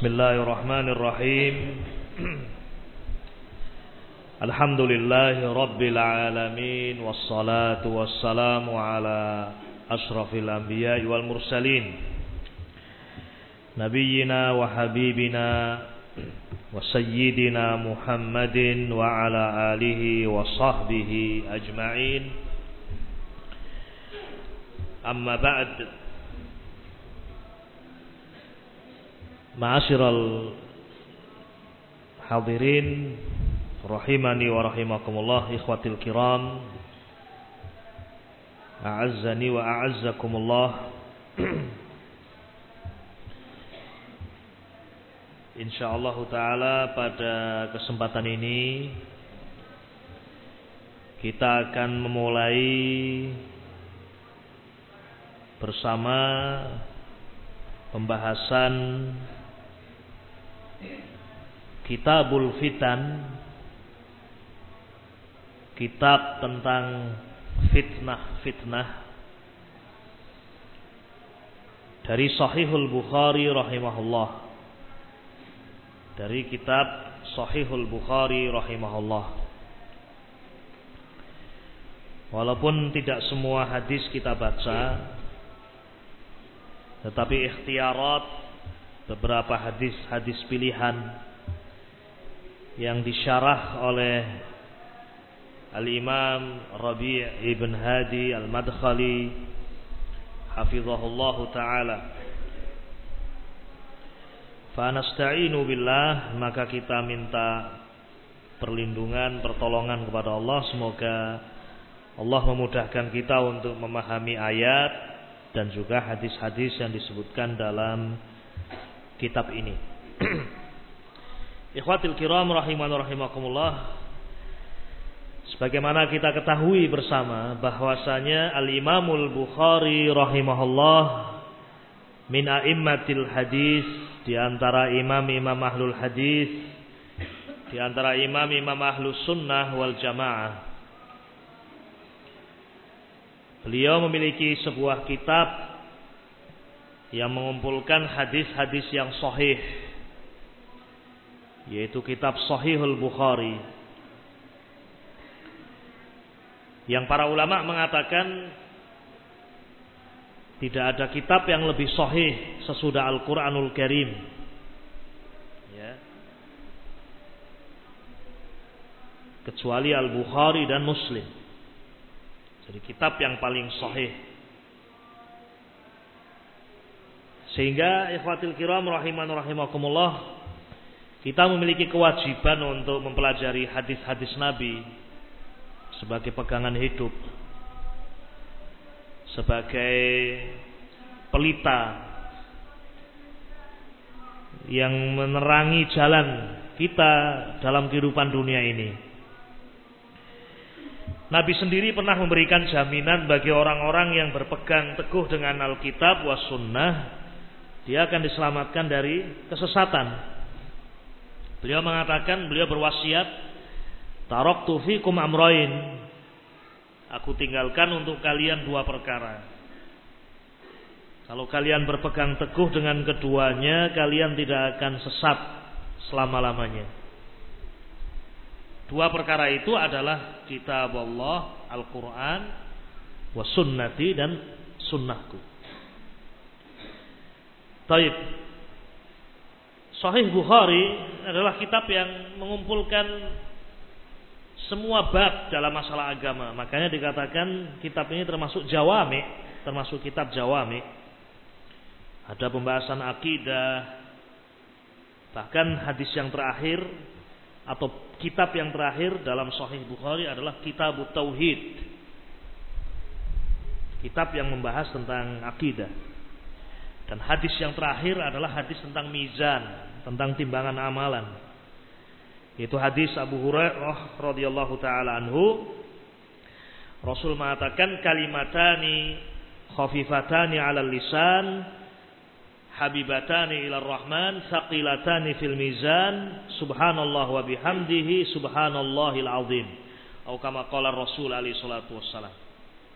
Bismillahirrahmanirrahim. Alhamdulillahi rabbil alamin, wassalatu wassalamu ala ashrafil anbiya'i wal mursalin, nabiyyina wa habibina wa sayyidina Muhammadin wa ala alihi wa sahbihi ajma'in. Amma ba'd. Ma'asyiral hadirin rahimani wa rahimakumullah, ikhwatil kiram, a'azzani wa a'azzakumullah. Insyaallah taala pada kesempatan ini kita akan memulai bersama pembahasan Kitabul Fitan, kitab tentang fitnah-fitnah dari Sahihul Bukhari rahimahullah. Dari kitab Sahihul Bukhari rahimahullah. Walaupun tidak semua hadis kita baca, tetapi ikhtiarat beberapa hadis-hadis pilihan yang disyarah oleh Al-Imam Rabi' ibn Hadi Al-Madkhali hafizahullahu ta'ala. Fa nasta'inu billah, maka kita minta perlindungan, pertolongan kepada Allah. Semoga Allah memudahkan kita untuk memahami ayat dan juga hadis-hadis yang disebutkan dalam kitab ini. Ikhwatil kiram rahimani rahimakumullah, sebagaimana kita ketahui bersama bahwasanya Al-Imamul Bukhari rahimahullah min a'immatil hadis, di antara imam-imam ahlul hadis, di antara imam-imam ahlus sunnah wal jamaah. Beliau memiliki sebuah kitab yang mengumpulkan hadis-hadis yang sahih, yaitu kitab Sahihul Bukhari, yang para ulama mengatakan tidak ada kitab yang lebih sahih sesudah Al-Quranul Karim, ya, kecuali Al-Bukhari dan Muslim. Jadi kitab yang paling sahih. Sehingga ikhwatil kiram rahiman rahimakumullah, kita memiliki kewajiban untuk mempelajari hadis-hadis Nabi sebagai pegangan hidup, sebagai pelita yang menerangi jalan kita dalam kehidupan dunia ini. Nabi sendiri pernah memberikan jaminan bagi orang-orang yang berpegang teguh dengan Alkitab was sunnah, dia akan diselamatkan dari kesesatan. Beliau mengatakan, beliau berwasiat, taraktu fikum amrain, aku tinggalkan untuk kalian dua perkara. Kalau kalian berpegang teguh dengan keduanya, kalian tidak akan sesat selama-lamanya. Dua perkara itu adalah kitab Allah, Al-Quran, wa sunnati, dan sunnahku. Taib. Sahih Bukhari adalah kitab yang mengumpulkan semua bab dalam masalah agama. Makanya dikatakan kitab ini termasuk jawami, termasuk kitab jawami. Ada pembahasan akidah, bahkan hadis yang terakhir atau kitab yang terakhir dalam Sahih Bukhari adalah Kitabut Tauhid, kitab yang membahas tentang akidah. Dan hadis yang terakhir adalah hadis tentang mizan, tentang timbangan amalan. Itu hadis Abu Hurairah radhiyallahu taala anhu. Rasul mengatakan, kalimatani khafifatani 'alal lisan, habibatani ilar rahman, thaqilatani fil mizan, subhanallah wa bihamdihi, subhanallahil azim. Atau kama qala Rasul alaihi salatu wassalam.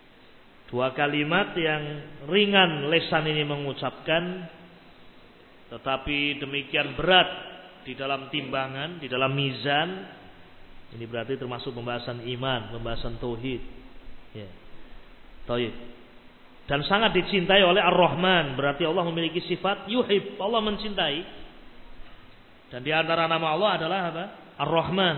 Dua kalimat yang ringan lesan ini mengucapkan, tetapi demikian berat di dalam timbangan, di dalam mizan, ini berarti termasuk pembahasan iman, pembahasan tauhid. Ya. Tauhid. Dan sangat dicintai oleh Ar-Rahman, berarti Allah memiliki sifat yuhib, Allah mencintai. Dan di antara nama Allah adalah apa? Ar-Rahman.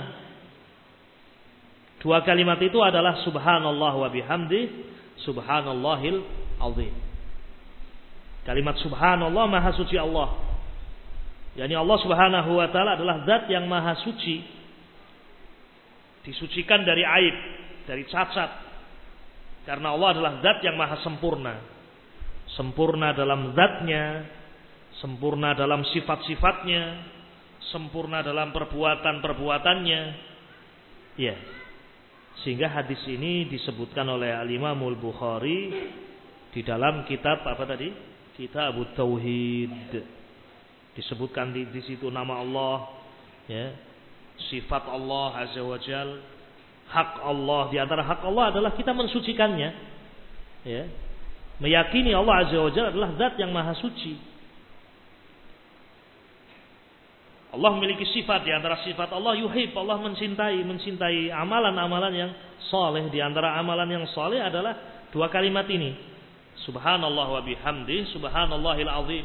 Dua kalimat itu adalah subhanallah wa bihamdi, subhanallahil azim. Kalimat subhanallah, maha suci Allah. Yani Allah subhanahu wa ta'ala adalah zat yang maha suci, disucikan dari aib, dari cacat. Karena Allah adalah zat yang maha sempurna. Sempurna dalam zatnya, sempurna dalam sifat-sifatnya, sempurna dalam perbuatan-perbuatannya. Ya. Sehingga hadis ini disebutkan oleh Al-Imam Al-Bukhari di dalam kitab apa tadi? Kitabut Tauhid. Disebutkan di situ nama Allah, ya. Sifat Allah Azza wa Jalla, hak Allah. Di antara hak Allah adalah kita mensucikannya, ya. Meyakini Allah Azza wa Jalla adalah zat yang maha suci. Allah memiliki sifat, di antara sifat Allah yuhib, Allah mencintai amalan-amalan yang saleh. Di antara amalan yang saleh adalah dua kalimat ini, subhanallah wa bihamdi, subhanallahil azim.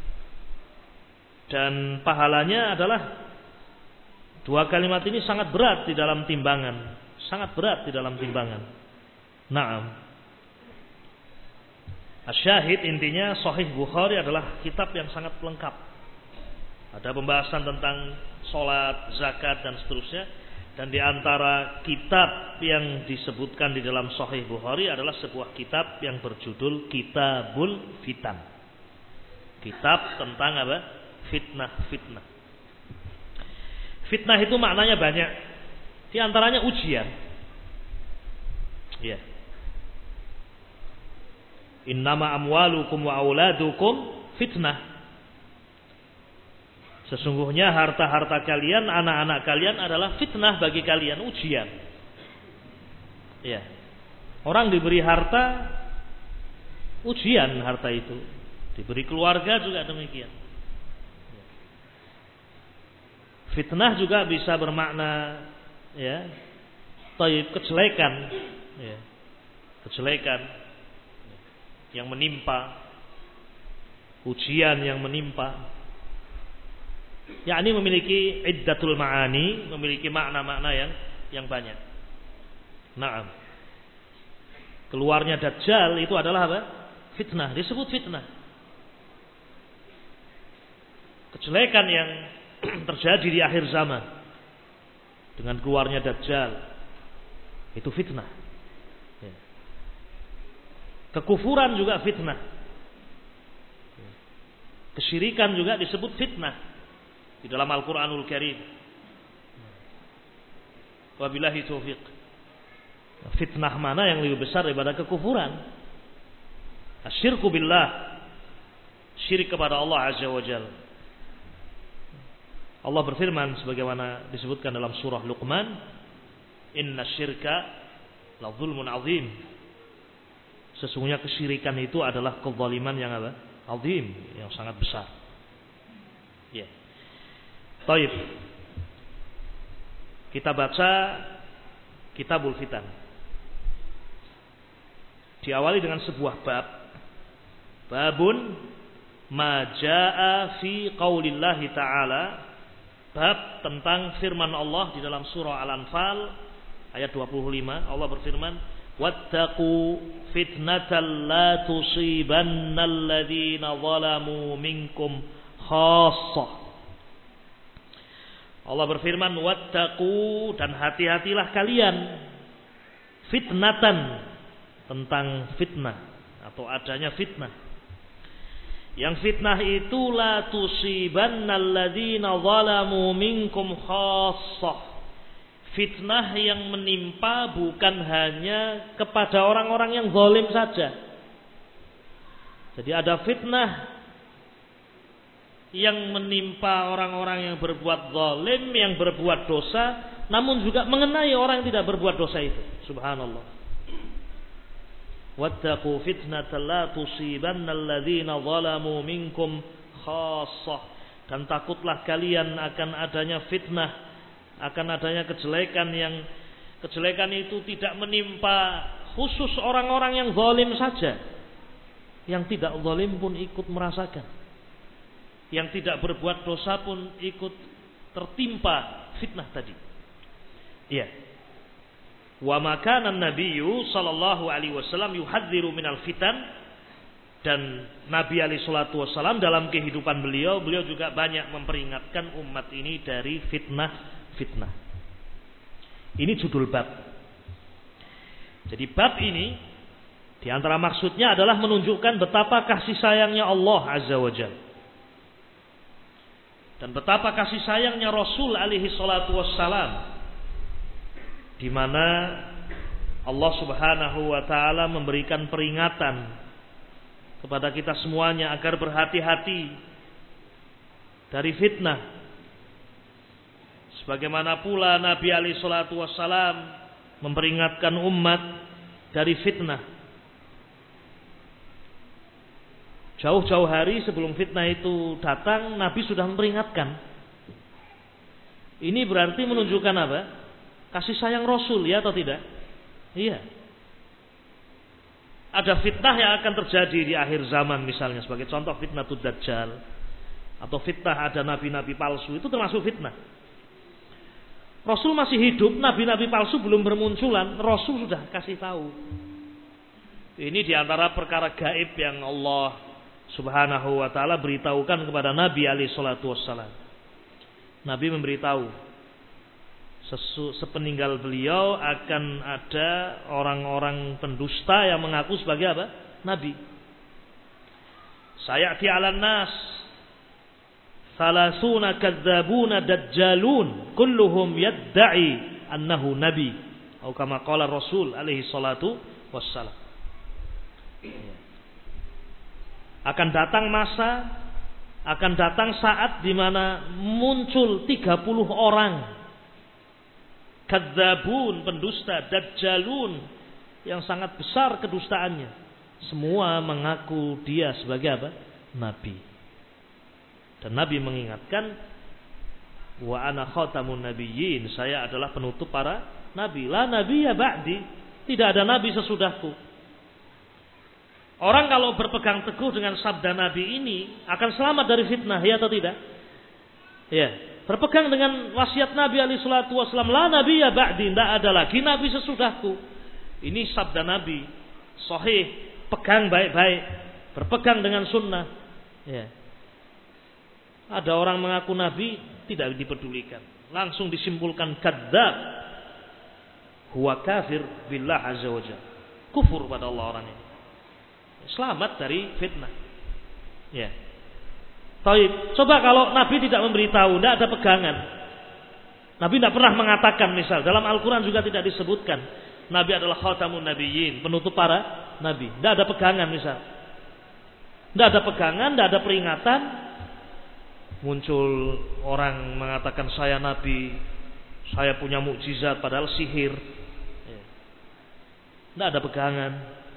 Dan pahalanya adalah dua kalimat ini sangat berat di dalam timbangan, sangat berat di dalam timbangan. Naam. Asyahid, intinya Sahih Bukhari adalah kitab yang sangat lengkap. Ada pembahasan tentang sholat, zakat dan seterusnya. Dan di antara kitab yang disebutkan di dalam Sahih Bukhari adalah sebuah kitab yang berjudul Kitabul Fitan. Kitab tentang apa? Fitnah. Fitnah itu maknanya banyak. Di antaranya ujian. Ya. Innama amwalukum wa auladukum fitnah. Sesungguhnya harta-harta kalian, anak-anak kalian adalah fitnah bagi kalian, ujian. Ya. Orang diberi harta, ujian harta itu. Diberi keluarga juga demikian. Fitnah juga bisa bermakna, ya, taib, kejelekan, ya, kejelekan yang menimpa, ujian yang menimpa. Yakni memiliki iddatul ma'ani, memiliki makna-makna yang banyak. Naam. Keluarnya Dajjal itu adalah apa? Fitnah, disebut fitnah. Kejelekan yang terjadi di akhir zaman dengan keluarnya Dajjal itu fitnah. Ya. Kekufuran juga fitnah. Kesyirikan juga disebut fitnah di dalam Al-Quranul Karim. Wabillahi taufiq. Fitnah mana yang lebih besar daripada kekufuran? Asyirku billah, syirik kepada Allah Azza wa Jalla. Allah berfirman sebagaimana disebutkan dalam surah Luqman, inna syirka la zulmun azim. Sesungguhnya kesyirikan itu adalah kezaliman yang apa? Azim, yang sangat besar. Ya. Taib. Kita baca Kitabul Fitan. Diawali dengan sebuah bab. Babun ma jaa fi qaulillahi ta'ala. Bab tentang firman Allah di dalam surah Al-Anfal ayat 25. Allah berfirman, wattaqu fitnatan la tusibannal ladzina zalamu minkum khassah. Allah berfirman, wattaqu, dan hati-hatilah kalian, fitnatan, tentang fitnah atau adanya fitnah. Yang fitnah itu la tusibannal ladzina zalamu minkum khassah. Fitnah yang menimpa bukan hanya kepada orang-orang yang zalim saja. Jadi ada fitnah yang menimpa orang-orang yang berbuat zalim, yang berbuat dosa, namun juga mengenai orang yang tidak berbuat dosa itu. Subhanallah. Wattaqu fitnatan la tusibannal ladzina zalamu minkum khassah, dan takutlah kalian akan adanya fitnah, akan adanya kejelekan itu tidak menimpa khusus orang-orang yang zalim saja. Yang tidak zalim pun ikut merasakan. Yang tidak berbuat dosa pun ikut tertimpa fitnah tadi. Iya. Wa makana an-nabiyyu sallallahu alaihi wasallam yuhadziru minal fitan, dan Nabi alaihi salatu wasallam dalam kehidupan beliau juga banyak memperingatkan umat ini dari fitnah. Ini judul bab. Jadi bab ini di antara maksudnya adalah menunjukkan betapa kasih sayangnya Allah Azza wa Jalla dan betapa kasih sayangnya Rasul alaihi salatu wassalam, di mana Allah Subhanahu wa taala memberikan peringatan kepada kita semuanya agar berhati-hati dari fitnah. Sebagaimana pula Nabi alaihi salatu wassalam memperingatkan umat dari fitnah. Jauh-jauh hari sebelum fitnah itu datang, Nabi sudah memperingatkan. Ini berarti menunjukkan apa? Kasih sayang Rasul, ya atau tidak? Iya. Ada fitnah yang akan terjadi di akhir zaman, misalnya sebagai contoh fitnatul Dajjal, atau fitnah ada nabi-nabi palsu, itu termasuk fitnah. Rasul masih hidup, nabi-nabi palsu belum bermunculan, Rasul sudah kasih tahu. Ini diantara perkara gaib yang Allah Subhanahu wa ta'ala beritahukan kepada Nabi alaihi salatu wassalam. Nabi memberitahu sepeninggal beliau akan ada orang-orang pendusta yang mengaku sebagai apa? Nabi. Sayati 'alan nas salasuna kadzabuna dajjalun kulluhum yadda'i annahu nabi, atau kama qala Rasul alaihi salatu wassalam. Akan datang saat di mana muncul 30 orang kadzabun, pendusta, dajjalun yang sangat besar kedustaannya. Semua mengaku dia sebagai apa? Nabi. Dan Nabi mengingatkan, wa ana khatamun nabiyyin, saya adalah penutup para nabi. La nabiyya ba'di, tidak ada nabi sesudahku. Orang kalau berpegang teguh dengan sabda Nabi ini akan selamat dari fitnah, ya atau tidak? Ya, berpegang dengan wasiat Nabi alaihi salatu wasallam, la nabiyya ba'di, tidak ada lagi nabi sesudahku. Ini sabda Nabi, sahih, pegang baik-baik, berpegang dengan sunnah. Ya. Ada orang mengaku nabi tidak dipedulikan, langsung disimpulkan kadzab, huwa kafir billah azza wajalla, kufur pada Allah orang ini. Selamat dari fitnah. Ya. Taib. Coba kalau Nabi tidak memberitahu, tidak ada pegangan. Nabi tidak pernah mengatakan, misal dalam Al-Quran juga tidak disebutkan Nabi adalah khatamun nabiyyin, penutup para nabi. Tidak ada pegangan, misal. Tidak ada pegangan, tidak ada peringatan. Muncul orang mengatakan saya nabi, saya punya mukjizat, padahal sihir. Tidak ada pegangan.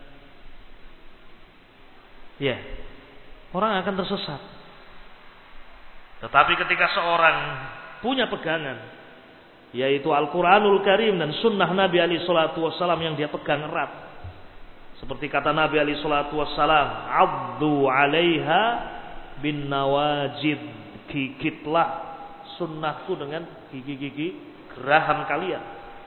Ya, orang akan tersesat. Tetapi ketika seorang punya pegangan, yaitu Al-Quranul Karim dan Sunnah Nabi alaihi salatu wassalam yang dia pegang erat, seperti kata Nabi alaihi salatu wassalam, "Abdu 'alaiha bin nawajid", gigitlah sunnahku dengan gigi-gigi geraham kalian.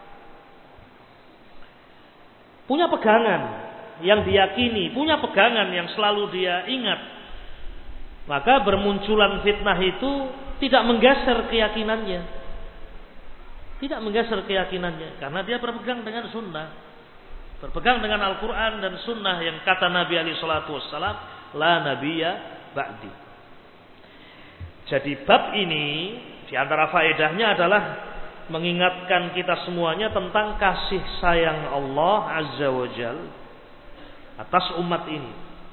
Punya pegangan yang diyakini, punya pegangan yang selalu dia ingat, maka bermunculan fitnah itu tidak menggeser keyakinannya. Tidak menggeser keyakinannya, karena dia berpegang dengan sunnah, berpegang dengan Al-Quran dan sunnah yang kata Nabi alaihi salatu wassalam, la nabiyya ba'di. Jadi bab ini diantara faedahnya adalah mengingatkan kita semuanya tentang kasih sayang Allah azza wa jalla atas umat ini,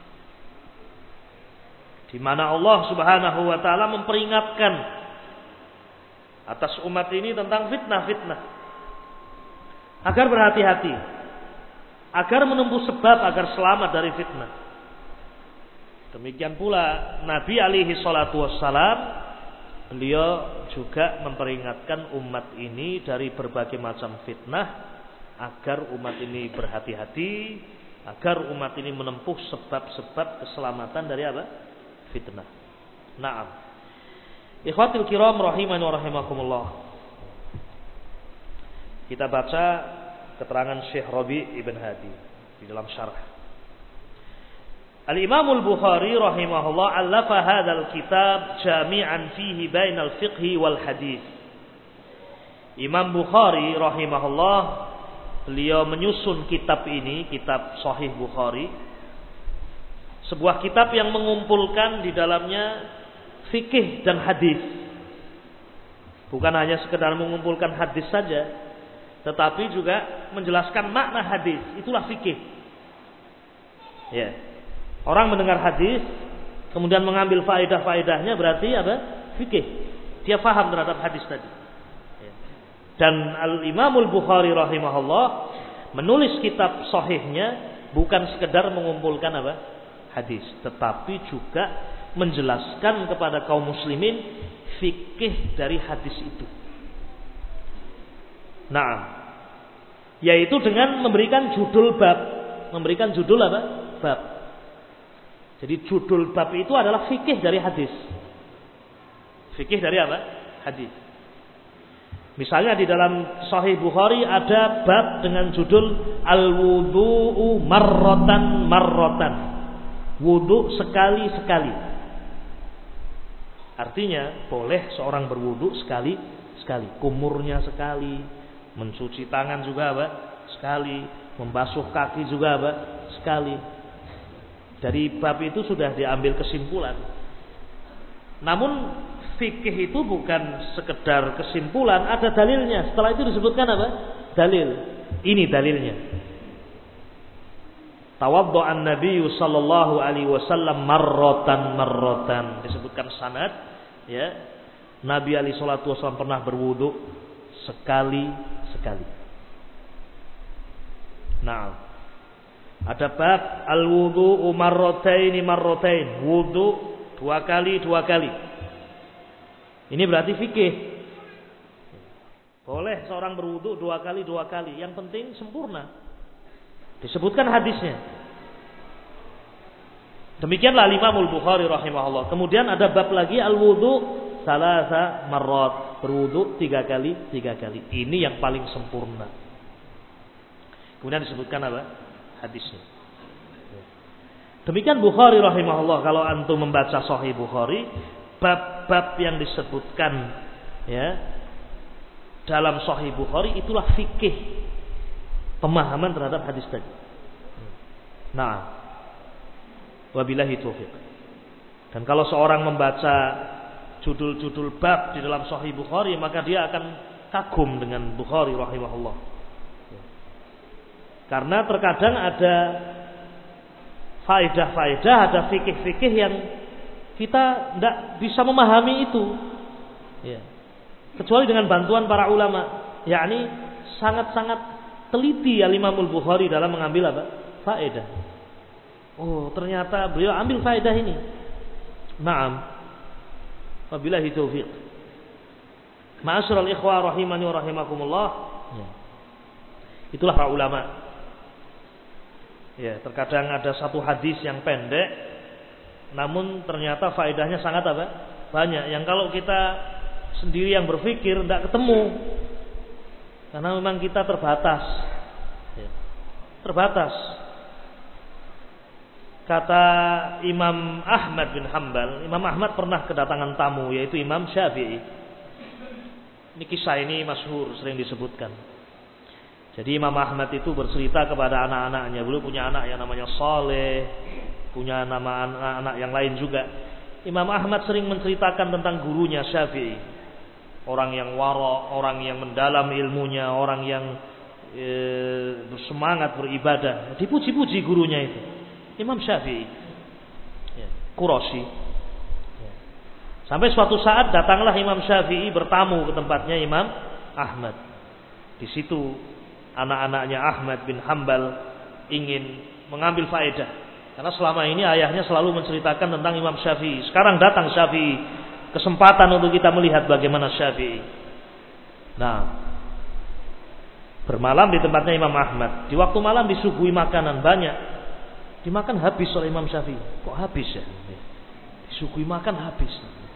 di mana Allah Subhanahu wa taala memperingatkan atas umat ini tentang fitnah-fitnah, agar berhati-hati, agar menempuh sebab agar selamat dari fitnah. Demikian pula Nabi alaihi salatu wassalam, beliau juga memperingatkan umat ini dari berbagai macam fitnah agar umat ini berhati-hati, agar umat ini menempuh sebab-sebab keselamatan dari apa? Fitnah. Naam. Ikhwatul kiram rahimani wa rahimakumullah. Kita baca keterangan Syekh Rabi' Ibn Hadi di dalam syarah. Al-Imam Al-Bukhari rahimahullah allafa hadzal kitab jami'an fihi bainal fiqhi wal hadis. Imam Bukhari rahimahullah, beliau menyusun kitab ini, kitab Sahih Bukhari, sebuah kitab yang mengumpulkan di dalamnya fikih dan hadis. Bukan hanya sekedar mengumpulkan hadis saja, tetapi juga menjelaskan makna hadis. Itulah fikih. Ya. Orang mendengar hadis, kemudian mengambil faedah-faedahnya, berarti apa? Fikih. Dia faham terhadap hadis tadi. Dan Al-Imam Al-Bukhari rahimahullah menulis kitab sahihnya bukan sekedar mengumpulkan apa? Hadis, tetapi juga menjelaskan kepada kaum muslimin fikih dari hadis itu. Nah, yaitu dengan memberikan judul bab. Memberikan judul apa? Bab. Jadi judul bab itu adalah fikih dari hadis. Fikih dari apa? Hadis. Misalnya di dalam Sahih Bukhari ada bab dengan judul Al-Wudu'u marratan marratan. Wudu sekali-sekali. Artinya boleh seorang berwudu sekali-sekali. Kumurnya sekali. Mencuci tangan juga apa? Sekali. Membasuh kaki juga apa? Sekali. Dari bab itu sudah diambil kesimpulan. Namun fikih itu bukan sekedar kesimpulan, ada dalilnya. Setelah itu disebutkan apa? Dalil. Ini dalilnya. Tawaddu'an Nabi sallallahu alaihi wasallam marratan. Disebutkan sanad, ya. Nabi alaihi salatu wasallam pernah berwudu sekali-sekali. Nah, ada bab al-wudu'u marratain. Wudu dua kali. Ini berarti fikih. Boleh seorang berwudu dua kali. Yang penting sempurna. Disebutkan hadisnya. Demikianlah Imam Al-Bukhari rahimahullah. Kemudian ada bab lagi al-wudu salasa marrat. Berwudu 3 kali. Ini yang paling sempurna. Kemudian disebutkan apa? Hadisnya. Demikian Bukhari rahimahullah. Kalau antum membaca Sahih Bukhari, bab-bab yang disebutkan ya dalam Sahih Bukhari itulah fikih, pemahaman terhadap hadis tadi. Nah, wabillahi taufiq. Dan kalau seorang membaca judul-judul bab di dalam Sahih Bukhari, maka dia akan kagum dengan Bukhari rahimahullah. Karena terkadang ada faedah-faedah, ada fikih-fikih yang kita tidak bisa memahami itu, ya. Kecuali dengan bantuan para ulama. Yakni sangat-sangat teliti Imam Al-Bukhari dalam mengambil apa? Faedah. Oh, ternyata beliau ambil faedah ini. Naam. Wabillahi taufiq. Ma'asyiral ikhwah rahimani wa rahimakumullah. Ya. Itulah para ulama. Ya, terkadang ada satu hadis yang pendek, namun ternyata faedahnya sangat apa? Banyak. Yang kalau kita sendiri yang berpikir tidak ketemu, karena memang kita terbatas. Ya. Terbatas. Kata Imam Ahmad bin Hanbal, Imam Ahmad pernah kedatangan tamu, yaitu Imam Syafi'i. Ini kisah ini masyhur, sering disebutkan. Jadi Imam Ahmad itu bercerita kepada anak-anaknya. Beliau punya anak yang namanya Saleh, punya nama anak-anak yang lain juga. Imam Ahmad sering menceritakan tentang gurunya Syafi'i. Orang yang wara, orang yang mendalam ilmunya, orang yang bersemangat beribadah. Dipuji-puji gurunya itu. Imam Syafi'i, Quraisy. Sampai suatu saat datanglah Imam Syafi'i bertamu ke tempatnya Imam Ahmad. Di situ anak-anaknya Ahmad bin Hanbal ingin mengambil faedah Karena selama ini ayahnya selalu menceritakan tentang Imam Syafi'i. Sekarang datang Syafi'i, kesempatan untuk kita melihat bagaimana Syafi'i. Nah, bermalam di tempatnya Imam Ahmad. Di waktu malam disuguhi makanan banyak. Dimakan habis oleh Imam Syafi'i. Kok habis ya? Disuguhi makan habis.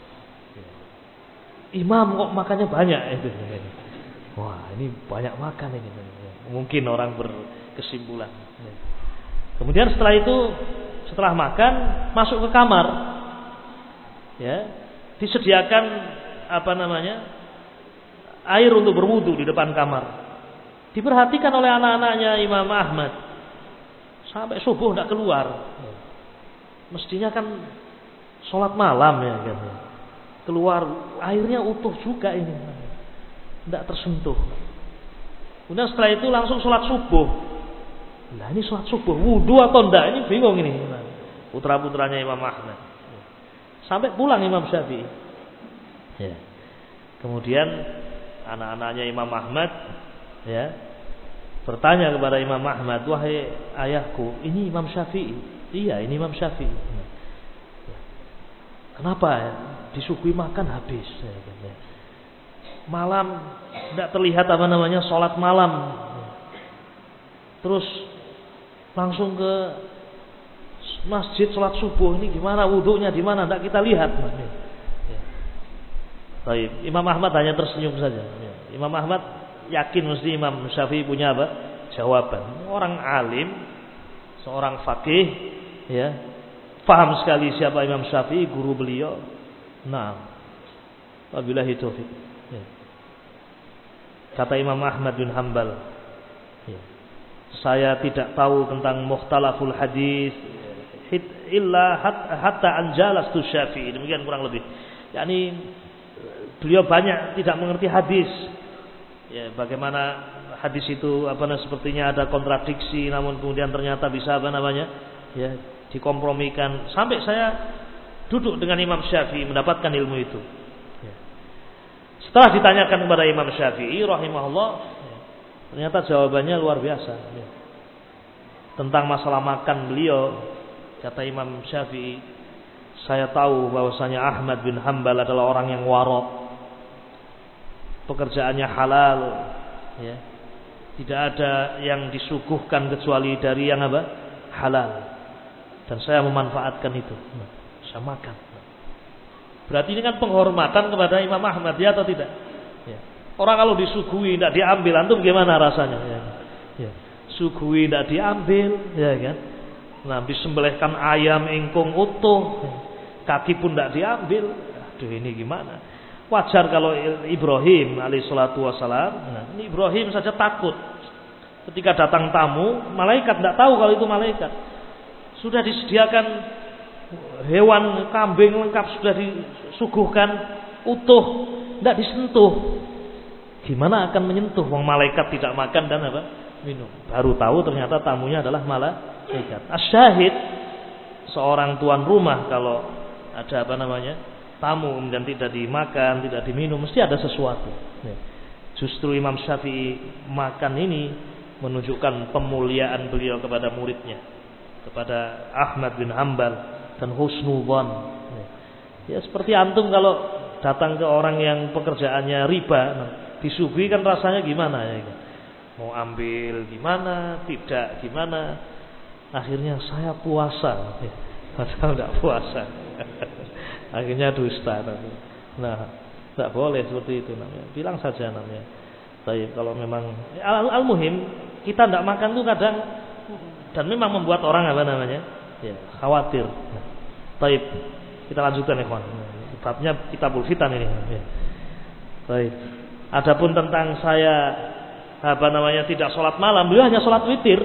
Imam kok makannya banyak itu. Wah, ini banyak makan ini. Mungkin orang berkesimpulan. Kemudian setelah itu, setelah makan, masuk ke kamar. Ya, disediakan air untuk berwudu di depan kamar. Diperhatikan oleh anak-anaknya Imam Ahmad. Sampai subuh tidak keluar. Mestinya kan sholat malam ya kan. Keluar airnya utuh juga ini, tidak tersentuh. Kemudian setelah itu langsung sholat subuh. Nah ini sholat subuh, wudu atau enggak? Ini bingung ini. Putra-putranya Imam Ahmad. Sampai pulang Imam Syafi'i. Ya. Kemudian anak-anaknya Imam Ahmad ya bertanya kepada Imam Ahmad, wahai ayahku, ini Imam Syafi'i. Iya, ini Imam Syafi'i. Kenapa ya? Disuguhi makan habis. Malam tidak terlihat sholat malam. Terus langsung ke masjid sholat subuh. Ini gimana wudunya, di mana? Tidak kita lihat. Baik, Imam Ahmad hanya tersenyum saja. Imam Ahmad yakin mesti Imam Syafi'i punya apa? Jawaban. Orang alim, seorang faqih, ya, paham sekali siapa Imam Syafi'i, guru beliau. Nah, wabillahi taufik. Ya. Kata Imam Ahmad bin Hanbal, ya, saya tidak tahu tentang mukhtalaful hadis illa hatta anjalastu Syafi'i. Demikian kurang lebih. yakni beliau banyak tidak mengerti hadis. Ya, bagaimana hadis itu sepertinya ada kontradiksi, namun kemudian ternyata bisa ya, dikompromikan. Sampai saya duduk dengan Imam Syafi'i mendapatkan ilmu itu. Ya. Setelah ditanyakan kepada Imam Syafi'i rahimahullah, ya, ternyata jawabannya luar biasa. Ya. Tentang masalah makan beliau, kata Imam Syafi'i, saya tahu bahwasanya Ahmad bin Hanbal adalah orang yang warok, pekerjaannya halal, ya. Tidak ada yang disuguhkan kecuali dari yang halal, dan saya memanfaatkan itu. Saya makan. Berarti ini kan penghormatan kepada Imam Ahmad, ya atau tidak? Ya. Orang kalau disuguhi tidak diambil, antum gimana rasanya? Ya. Ya. Suguhi tidak diambil, ya kan? Nah, disembelihkan ayam ingkung utuh, kaki pun tidak diambil. Aduh, ini gimana? Wajar kalau Ibrahim alaihissalatu wassalam, nah, ini Ibrahim saja takut ketika datang tamu, malaikat tidak tahu kalau itu malaikat. Sudah disediakan hewan kambing lengkap, sudah disuguhkan utuh, tidak disentuh. Gimana akan menyentuh? Wong malaikat tidak makan dan minum. Baru tahu ternyata tamunya adalah malaikat. Asyahid, seorang tuan rumah kalau ada tamu dan tidak dimakan, tidak diminum, mesti ada sesuatu. Justru Imam Syafi'i makan ini menunjukkan pemuliaan beliau kepada muridnya, kepada Ahmad bin Hanbal, dan husnudzon. Ya seperti antum kalau datang ke orang yang pekerjaannya riba, disuguhi kan rasanya gimana ya? Mau ambil gimana, tidak gimana. Akhirnya saya puasa, padahal tidak puasa. Akhirnya dusta. Nah, tidak boleh seperti itu namanya. Bilang saja namanya. Baik, kalau memang al-muhim kita tidak makan tuh kadang dan memang membuat orang ya, khawatir. Nah, baik, kita lanjutkan ya kawan. Babnya Kitabul Fitan ini. Ya. Baik. Adapun tentang saya tidak sholat malam, beliau hanya sholat witir.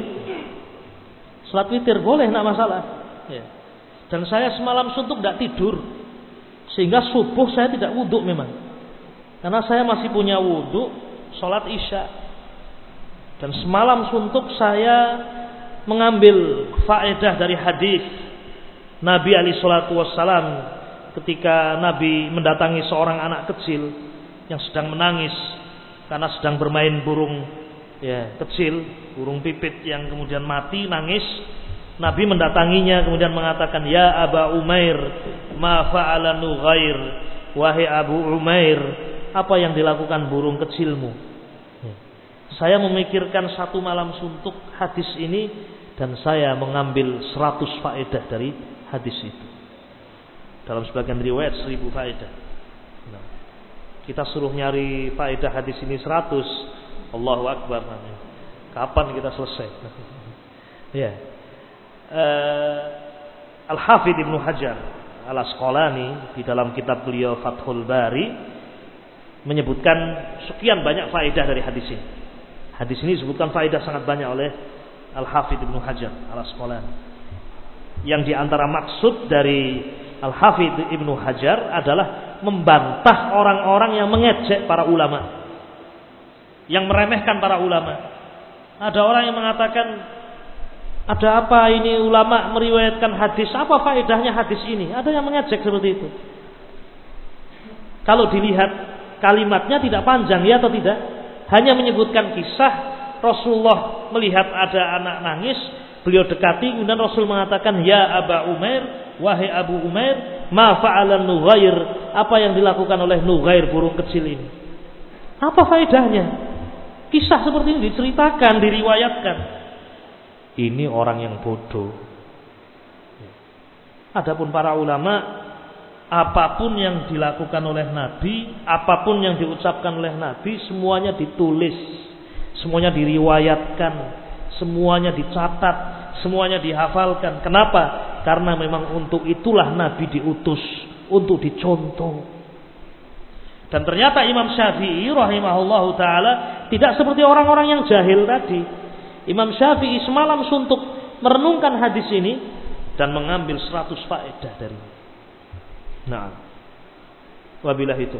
Sholat witir boleh, tidak masalah. Ya. Dan saya semalam suntuk tidak tidur, sehingga subuh saya tidak wudhu memang, karena saya masih punya wudhu sholat isya. Dan semalam suntuk saya mengambil faedah dari hadis Nabi alaihi salatu wassalam ketika Nabi mendatangi seorang anak kecil yang sedang menangis karena sedang bermain burung ya kecil, burung pipit yang kemudian mati, nangis. Nabi mendatanginya kemudian mengatakan, "Ya Aba Umair, ma fa'ala Nughair?" Wahai Abu Umair, apa yang dilakukan burung kecilmu? Saya memikirkan satu malam suntuk hadis ini dan saya mengambil 100 faedah dari hadis itu. Dalam sebagian riwayat 1000 faedah. Nah, kita suruh nyari faedah hadis ini 100. Allahu Akbar. Kapan kita selesai? Ya. Al-Hafidz Ibnu Hajar Al-Asqalani di dalam kitab beliau Fathul Bari menyebutkan sekian banyak faedah dari hadis ini. Hadis ini disebutkan faedah sangat banyak oleh Al-Hafidz Ibnu Hajar Al-Asqalani. Yang diantara maksud dari Al-Hafidz Ibnu Hajar adalah membantah orang-orang yang mengejek para ulama, yang meremehkan para ulama. Ada orang yang mengatakan, ada apa ini ulama meriwayatkan hadis, apa faedahnya hadis ini? Ada yang mengejek seperti itu. Kalau dilihat kalimatnya tidak panjang, ya atau tidak? Hanya menyebutkan kisah Rasulullah melihat ada anak nangis, beliau dekati, kemudian Rasul mengatakan, "Ya Aba Umair, wahai Abu Umair, ma fa'ala Nughair?" Apa yang dilakukan oleh Nughair, burung kecil ini? Apa faedahnya? Kisah seperti ini diceritakan, diriwayatkan. Ini orang yang bodoh. Adapun para ulama, apapun yang dilakukan oleh Nabi, apapun yang diucapkan oleh Nabi, semuanya ditulis, semuanya diriwayatkan, semuanya dicatat, semuanya dihafalkan. Kenapa? Karena memang untuk itulah Nabi diutus, untuk dicontoh. Dan ternyata Imam Syafi'i rahimahullahu taala tidak seperti orang-orang yang jahil tadi. Imam Syafi'i semalam suntuk merenungkan hadis ini dan mengambil 100 faedah darinya. Nah, wabillahi itu.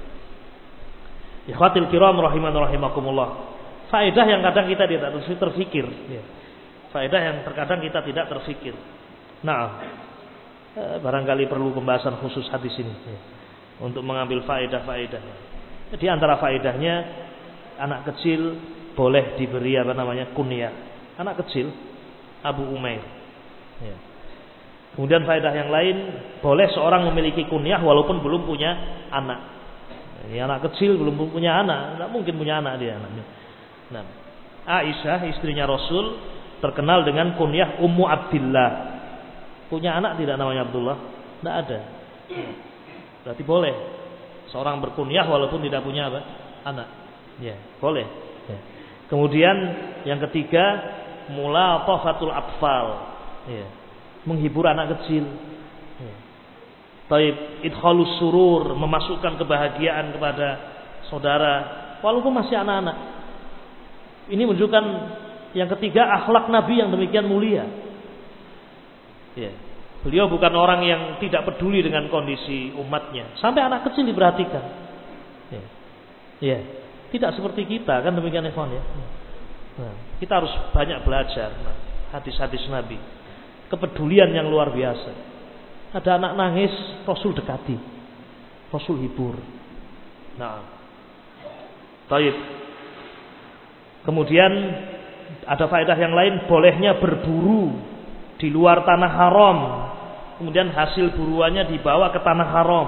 Ikhwatil kiram rahiman rahimakumullah. Faedah yang kadang kita tidak terfikir. Faedah yang terkadang kita tidak terfikir. Nah, barangkali perlu pembahasan khusus hadis ini untuk mengambil faedah-faedahnya. Di antara faedahnya, anak kecil boleh diberi kunyah. Anak kecil Abu Umair. Ya. Kemudian faedah yang lain, boleh seorang memiliki kunyah walaupun belum punya anak. Ini anak kecil belum punya anak, tidak mungkin punya anak dia anaknya. Nah, Aisyah istrinya Rasul terkenal dengan kunyah Ummu Abdillah. Punya anak tidak namanya Abdullah? Tidak ada. Berarti boleh seorang berkunyah walaupun tidak punya anak. Ya, boleh. Ya. Kemudian yang ketiga, mulatafatul atfal. Ya. Menghibur anak kecil. Ya. Taib idkhalus surur, memasukkan kebahagiaan kepada saudara walaupun masih anak-anak. Ini menunjukkan yang ketiga, akhlak Nabi yang demikian mulia. Ya. Beliau bukan orang yang tidak peduli dengan kondisi umatnya, sampai anak kecil diperhatikan. Ya. Ya. Tidak seperti kita, kan demikian ikhwan ya. Nah, kita harus banyak belajar hadis-hadis Nabi. Kepedulian yang luar biasa. Ada anak nangis, Rasul dekati, Rasul hibur. Nah, baik. Kemudian ada faedah yang lain, bolehnya berburu di luar tanah haram, kemudian hasil buruannya dibawa ke tanah haram.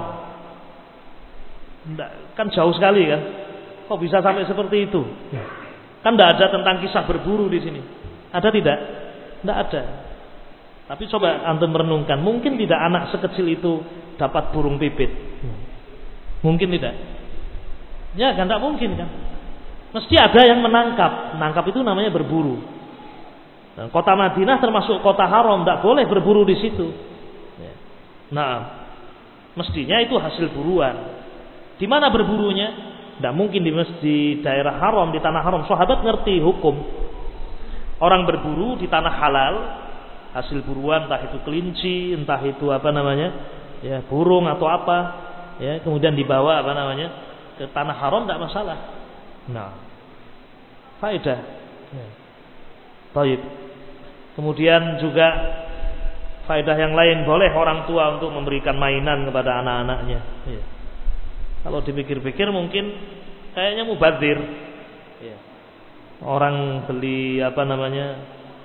Kan jauh sekali kan? Kok bisa sampai seperti itu? Kan tidak ada tentang kisah berburu di sini. Ada tidak? Tidak ada. Tapi coba antum merenungkan, mungkin tidak anak sekecil itu dapat burung pipit? Mungkin tidak. Ya kan, tidak mungkin kan? Mesti ada yang menangkap. Menangkap itu namanya berburu. Dan kota Madinah termasuk kota haram, tidak boleh berburu di situ. Nah, mestinya itu hasil buruan. Di mana berburunya? Tidak mungkin di daerah haram, di tanah haram. Sahabat ngerti hukum. Orang berburu di tanah halal, hasil buruan entah itu kelinci, entah itu ya burung atau apa, ya kemudian dibawa ke tanah haram, tidak masalah. Nah, faedah. Ya. Baik. Kemudian juga faedah yang lain, boleh orang tua untuk memberikan mainan kepada anak-anaknya. Ya. Kalau dipikir-pikir mungkin kayaknya mubadzir. Ya. Orang beli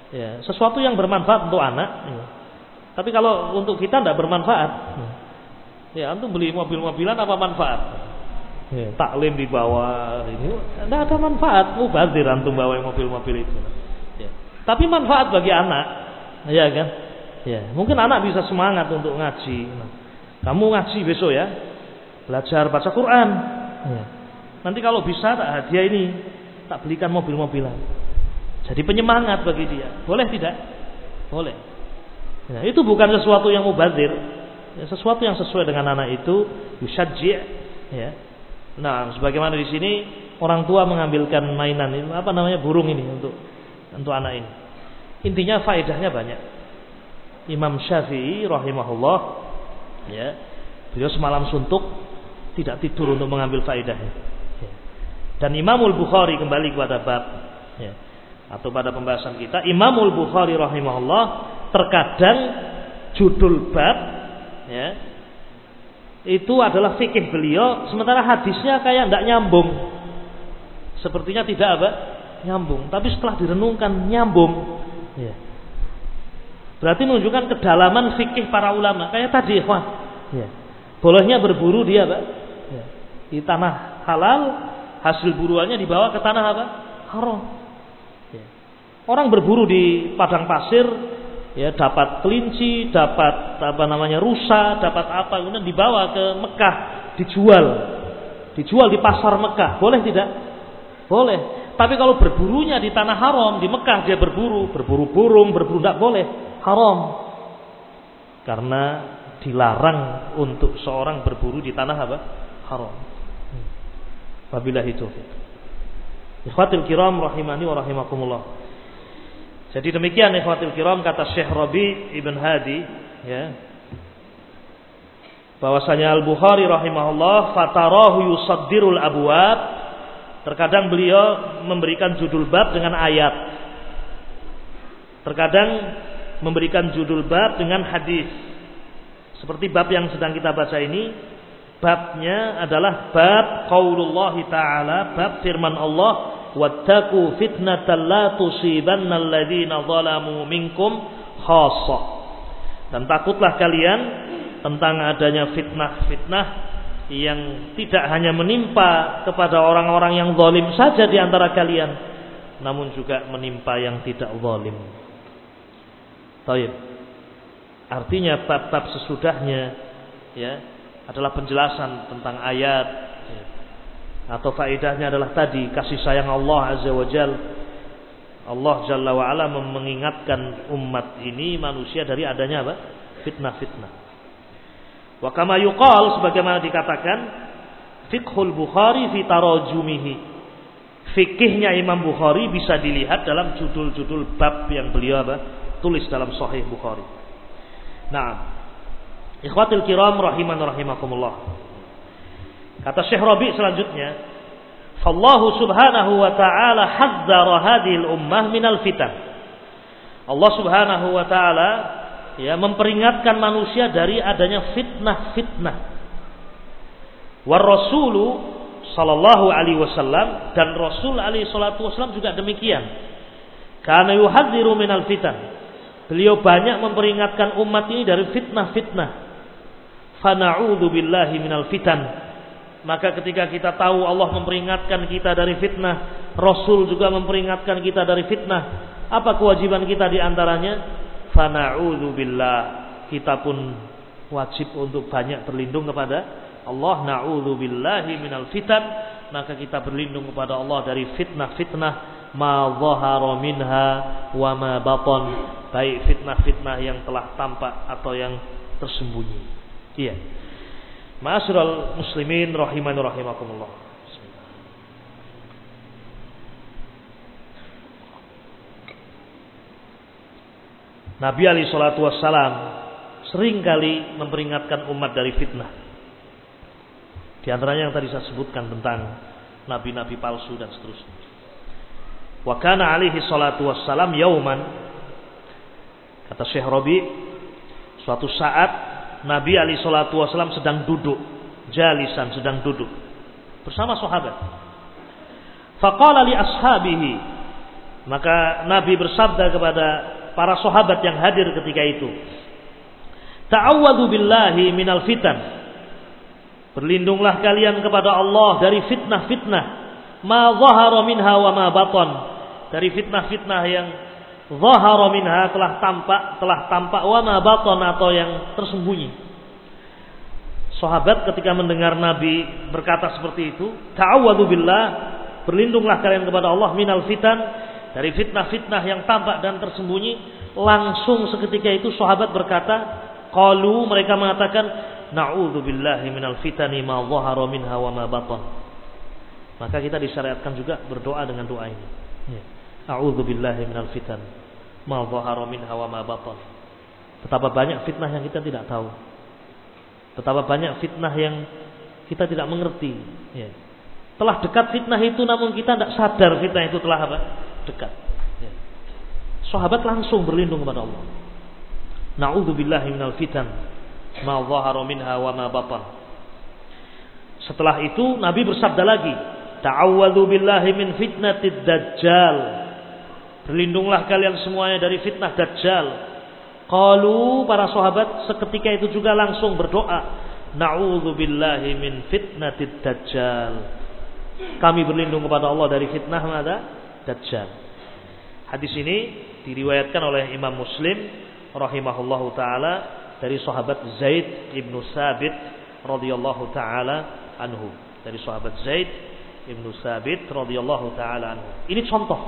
Ya, sesuatu yang bermanfaat untuk anak. Ya. Tapi kalau untuk kita tidak bermanfaat. Ya, antum beli mobil-mobilan apa manfaat? Ya, taklim dibawa ini tidak ada manfaat. Mubazir antum bawa mobil-mobil itu. Ya. Tapi manfaat bagi anak, ya kan? Ya, mungkin anak bisa semangat untuk ngaji. Nah, kamu ngaji besok ya, belajar baca Quran. Ya. Nanti kalau bisa tak hadiah ini, tak belikan mobil-mobilan. Jadi penyemangat bagi dia. Boleh tidak? Boleh. Ya, itu bukan sesuatu yang mubazir. Ya, sesuatu yang sesuai dengan anak itu, yusyajji', ya. Nah, sebagaimana di sini orang tua mengambilkan mainan ini, apa namanya, burung ini untuk anak ini. Intinya faedahnya banyak. Imam Syafi'i rahimahullah, ya, beliau semalam suntuk tidak tidur untuk mengambil faedahnya. Ya. Dan Imamul Bukhari, kembali kepada bab, ya, atau pada pembahasan kita, Imamul Bukhari rahimahullah terkadang judul bab, ya, itu adalah fikih beliau, sementara hadisnya kayak tidak nyambung. Sepertinya tidak nyambung, tapi setelah direnungkan nyambung. Ya. Berarti menunjukkan kedalaman fikih para ulama. Kayak tadi, ikhwan. Ya. Bolehnya berburu dia, Pak. Ya. Di tanah halal, hasil buruannya dibawa ke tanah apa? Haram. Ya. Orang berburu di padang pasir, ya, dapat kelinci, dapat rusa, dapat apa, kemudian dibawa ke Mekah, dijual di pasar Mekah, boleh tidak? Boleh. Tapi kalau berburunya di tanah haram, di Mekah dia berburu burung, berburu tidak boleh, haram. Karena dilarang untuk seorang berburu di tanah apa? Haram. Wabillahi taufiq. Ikhwatul kiram rahimani wa rahimakumullah. Jadi demikian ikhwatul kiram, kata Syekh Rabi' Ibn Hadi, ya, bahwasanya Al-Bukhari rahimahullah fatarahu yusaddirul abwab, terkadang beliau memberikan judul bab dengan ayat, terkadang memberikan judul bab dengan hadis. Seperti bab yang sedang kita baca ini, babnya adalah bab qaulullah ta'ala, bab firman Allah, wattaqu fitnatan la tusibanna alladhina zalamu minkum khassah. Dan takutlah kalian tentang adanya fitnah-fitnah yang tidak hanya menimpa kepada orang-orang yang zalim saja di antara kalian, namun juga menimpa yang tidak zalim. Baik. Artinya bab-bab sesudahnya, ya, adalah penjelasan tentang ayat, ya, atau faedahnya adalah tadi kasih sayang Allah Azza wa Jalla. Allah Jalla wa Ala mengingatkan umat ini, manusia, dari adanya apa? Fitnah-fitnah. Wa kama yuqal, sebagaimana dikatakan, fiqhul Bukhari fi tarajumihi. Fikihnya Imam Bukhari bisa dilihat dalam judul-judul bab yang beliau tulis dalam Sahih Bukhari. Nah, ikhwatul kiram rahiman rahimakumullah. Kata Syekh Rabi' selanjutnya, fallahu subhanahu wa ta'ala hadzara hadhil ummah minal fitan. Allah subhanahu wa ta'ala, ya, memperingatkan manusia dari adanya fitnah-fitnah. War rasulu sallallahu alaihi wasallam, dan Rasul alaihi salatu wasallam juga demikian. Kana yuhadziru minal fitan. Beliau banyak memperingatkan umat ini dari fitnah-fitnah. Fa na'udzu billahi minal fitan. Maka ketika kita tahu Allah memperingatkan kita dari fitnah, Rasul juga memperingatkan kita dari fitnah, apa kewajiban kita di antaranya? Fa na'udzu billah. Kita pun wajib untuk banyak berlindung kepada Allah. Na'udzu billahi minal fitan. Maka kita berlindung kepada Allah dari fitnah-fitnah, ma dhahara minha wa ma batan, baik fitnah-fitnah yang telah tampak atau yang tersembunyi. Iya. Ma'asyiral muslimin rahimani rahimakumullah. Nabi alaihi salatu wassalam sering kali memperingatkan umat dari fitnah. Di antaranya yang tadi saya sebutkan tentang nabi-nabi palsu dan seterusnya. Wa kana alaihi salatu wassalam yauman, kata Syekh Rabi', suatu saat Nabi alaihi salatu wassalam sedang duduk, jalisan, sedang duduk bersama sahabat. Faqala li ashabihi, Maka Nabi bersabda kepada para sahabat yang hadir ketika itu, ta'awwadhu billahi minal fitan. Berlindunglah kalian kepada Allah dari fitnah-fitnah, ma zahara minha wa ma batan. Dari fitnah-fitnah yang zahara minha telah tampak wa ma batan atau yang tersembunyi. Sahabat ketika mendengar Nabi berkata seperti itu, ta'awwadhu billah, berlindunglah kalian kepada Allah minal fitan, dari fitnah-fitnah yang tampak dan tersembunyi. Langsung seketika itu sahabat berkata, qalu, mereka mengatakan, na'udzu billahi minal fitani ma dhahara minha wa ma batan. Maka kita disyariatkan juga berdoa dengan doa ini. A'udzu billahi minal fitan ma dhahara minha wa ma batan. Betapa banyak fitnah yang kita tidak tahu. Betapa banyak fitnah yang kita tidak mengerti. Telah dekat fitnah itu, namun kita tidak sadar fitnah itu telah apa? Dekat. Sahabat langsung berlindung kepada Allah. Na'udzu billahi minal fitan ma dhahara minha wa ma batan. Setelah itu Nabi bersabda lagi, ta'awwadzu billahi min fitnatid dajjal. Berlindunglah kalian semuanya dari fitnah dajjal. Qalu, para sahabat seketika itu juga langsung berdoa, na'udzu billahi min fitnatid dajjal. Kami berlindung kepada Allah dari fitnah mana? Dajjal. Hadis ini diriwayatkan oleh Imam Muslim rahimahullahu taala dari sahabat Zaid ibnu Sabit radhiyallahu taala anhu. Dari sahabat Zaid ibnu Sabit radhiyallahu taala anhu. Ini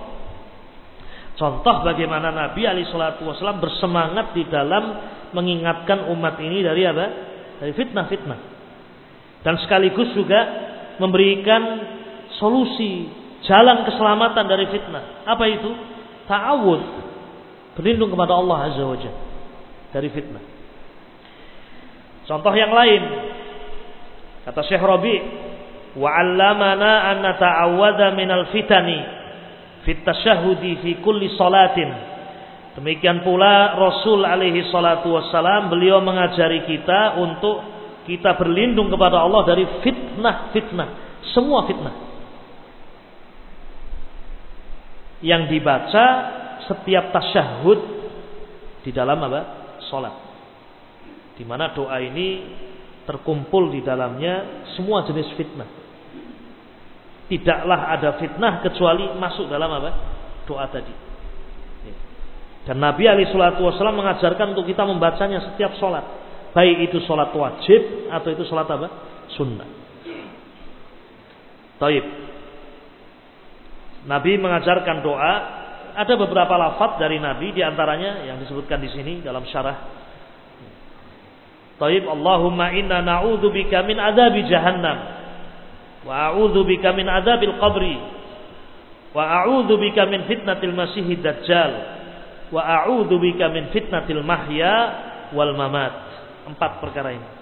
contoh bagaimana Nabi alaihi salatu wasallam bersemangat di dalam mengingatkan umat ini dari apa? Dari fitnah-fitnah. Dan sekaligus juga memberikan solusi, jalan keselamatan dari fitnah. Apa itu? Ta'awudz, berlindung kepada Allah azza wa jalla dari fitnah. Contoh yang lain, kata Syekh Rabi', wa 'allamana an nata'awwadha minal fitani fit tasyahhudi fi kulli salatin. Demikian pula Rasul alaihi salatu wassalam, beliau mengajari kita untuk kita berlindung kepada Allah dari fitnah-fitnah, semua fitnah yang dibaca setiap tasyahud di dalam apa? Salat. Di mana doa ini terkumpul di dalamnya semua jenis fitnah. Tidaklah ada fitnah kecuali masuk dalam apa? Doa tadi. Dan Nabi alaihi salatu wasallam mengajarkan untuk kita membacanya setiap salat, baik itu salat wajib atau itu salat apa? Sunnah. Taib. Nabi mengajarkan doa, ada beberapa lafaz dari Nabi, di antaranya yang disebutkan di sini dalam syarah. Taib, Allahumma inna na'udzubika min adzabi jahannam wa a'udzubika min adzabil qabri wa a'udzubika min fitnatil masiihid dajjal wa a'udzubika min fitnatil mahya wal mamat. 4 perkara ini.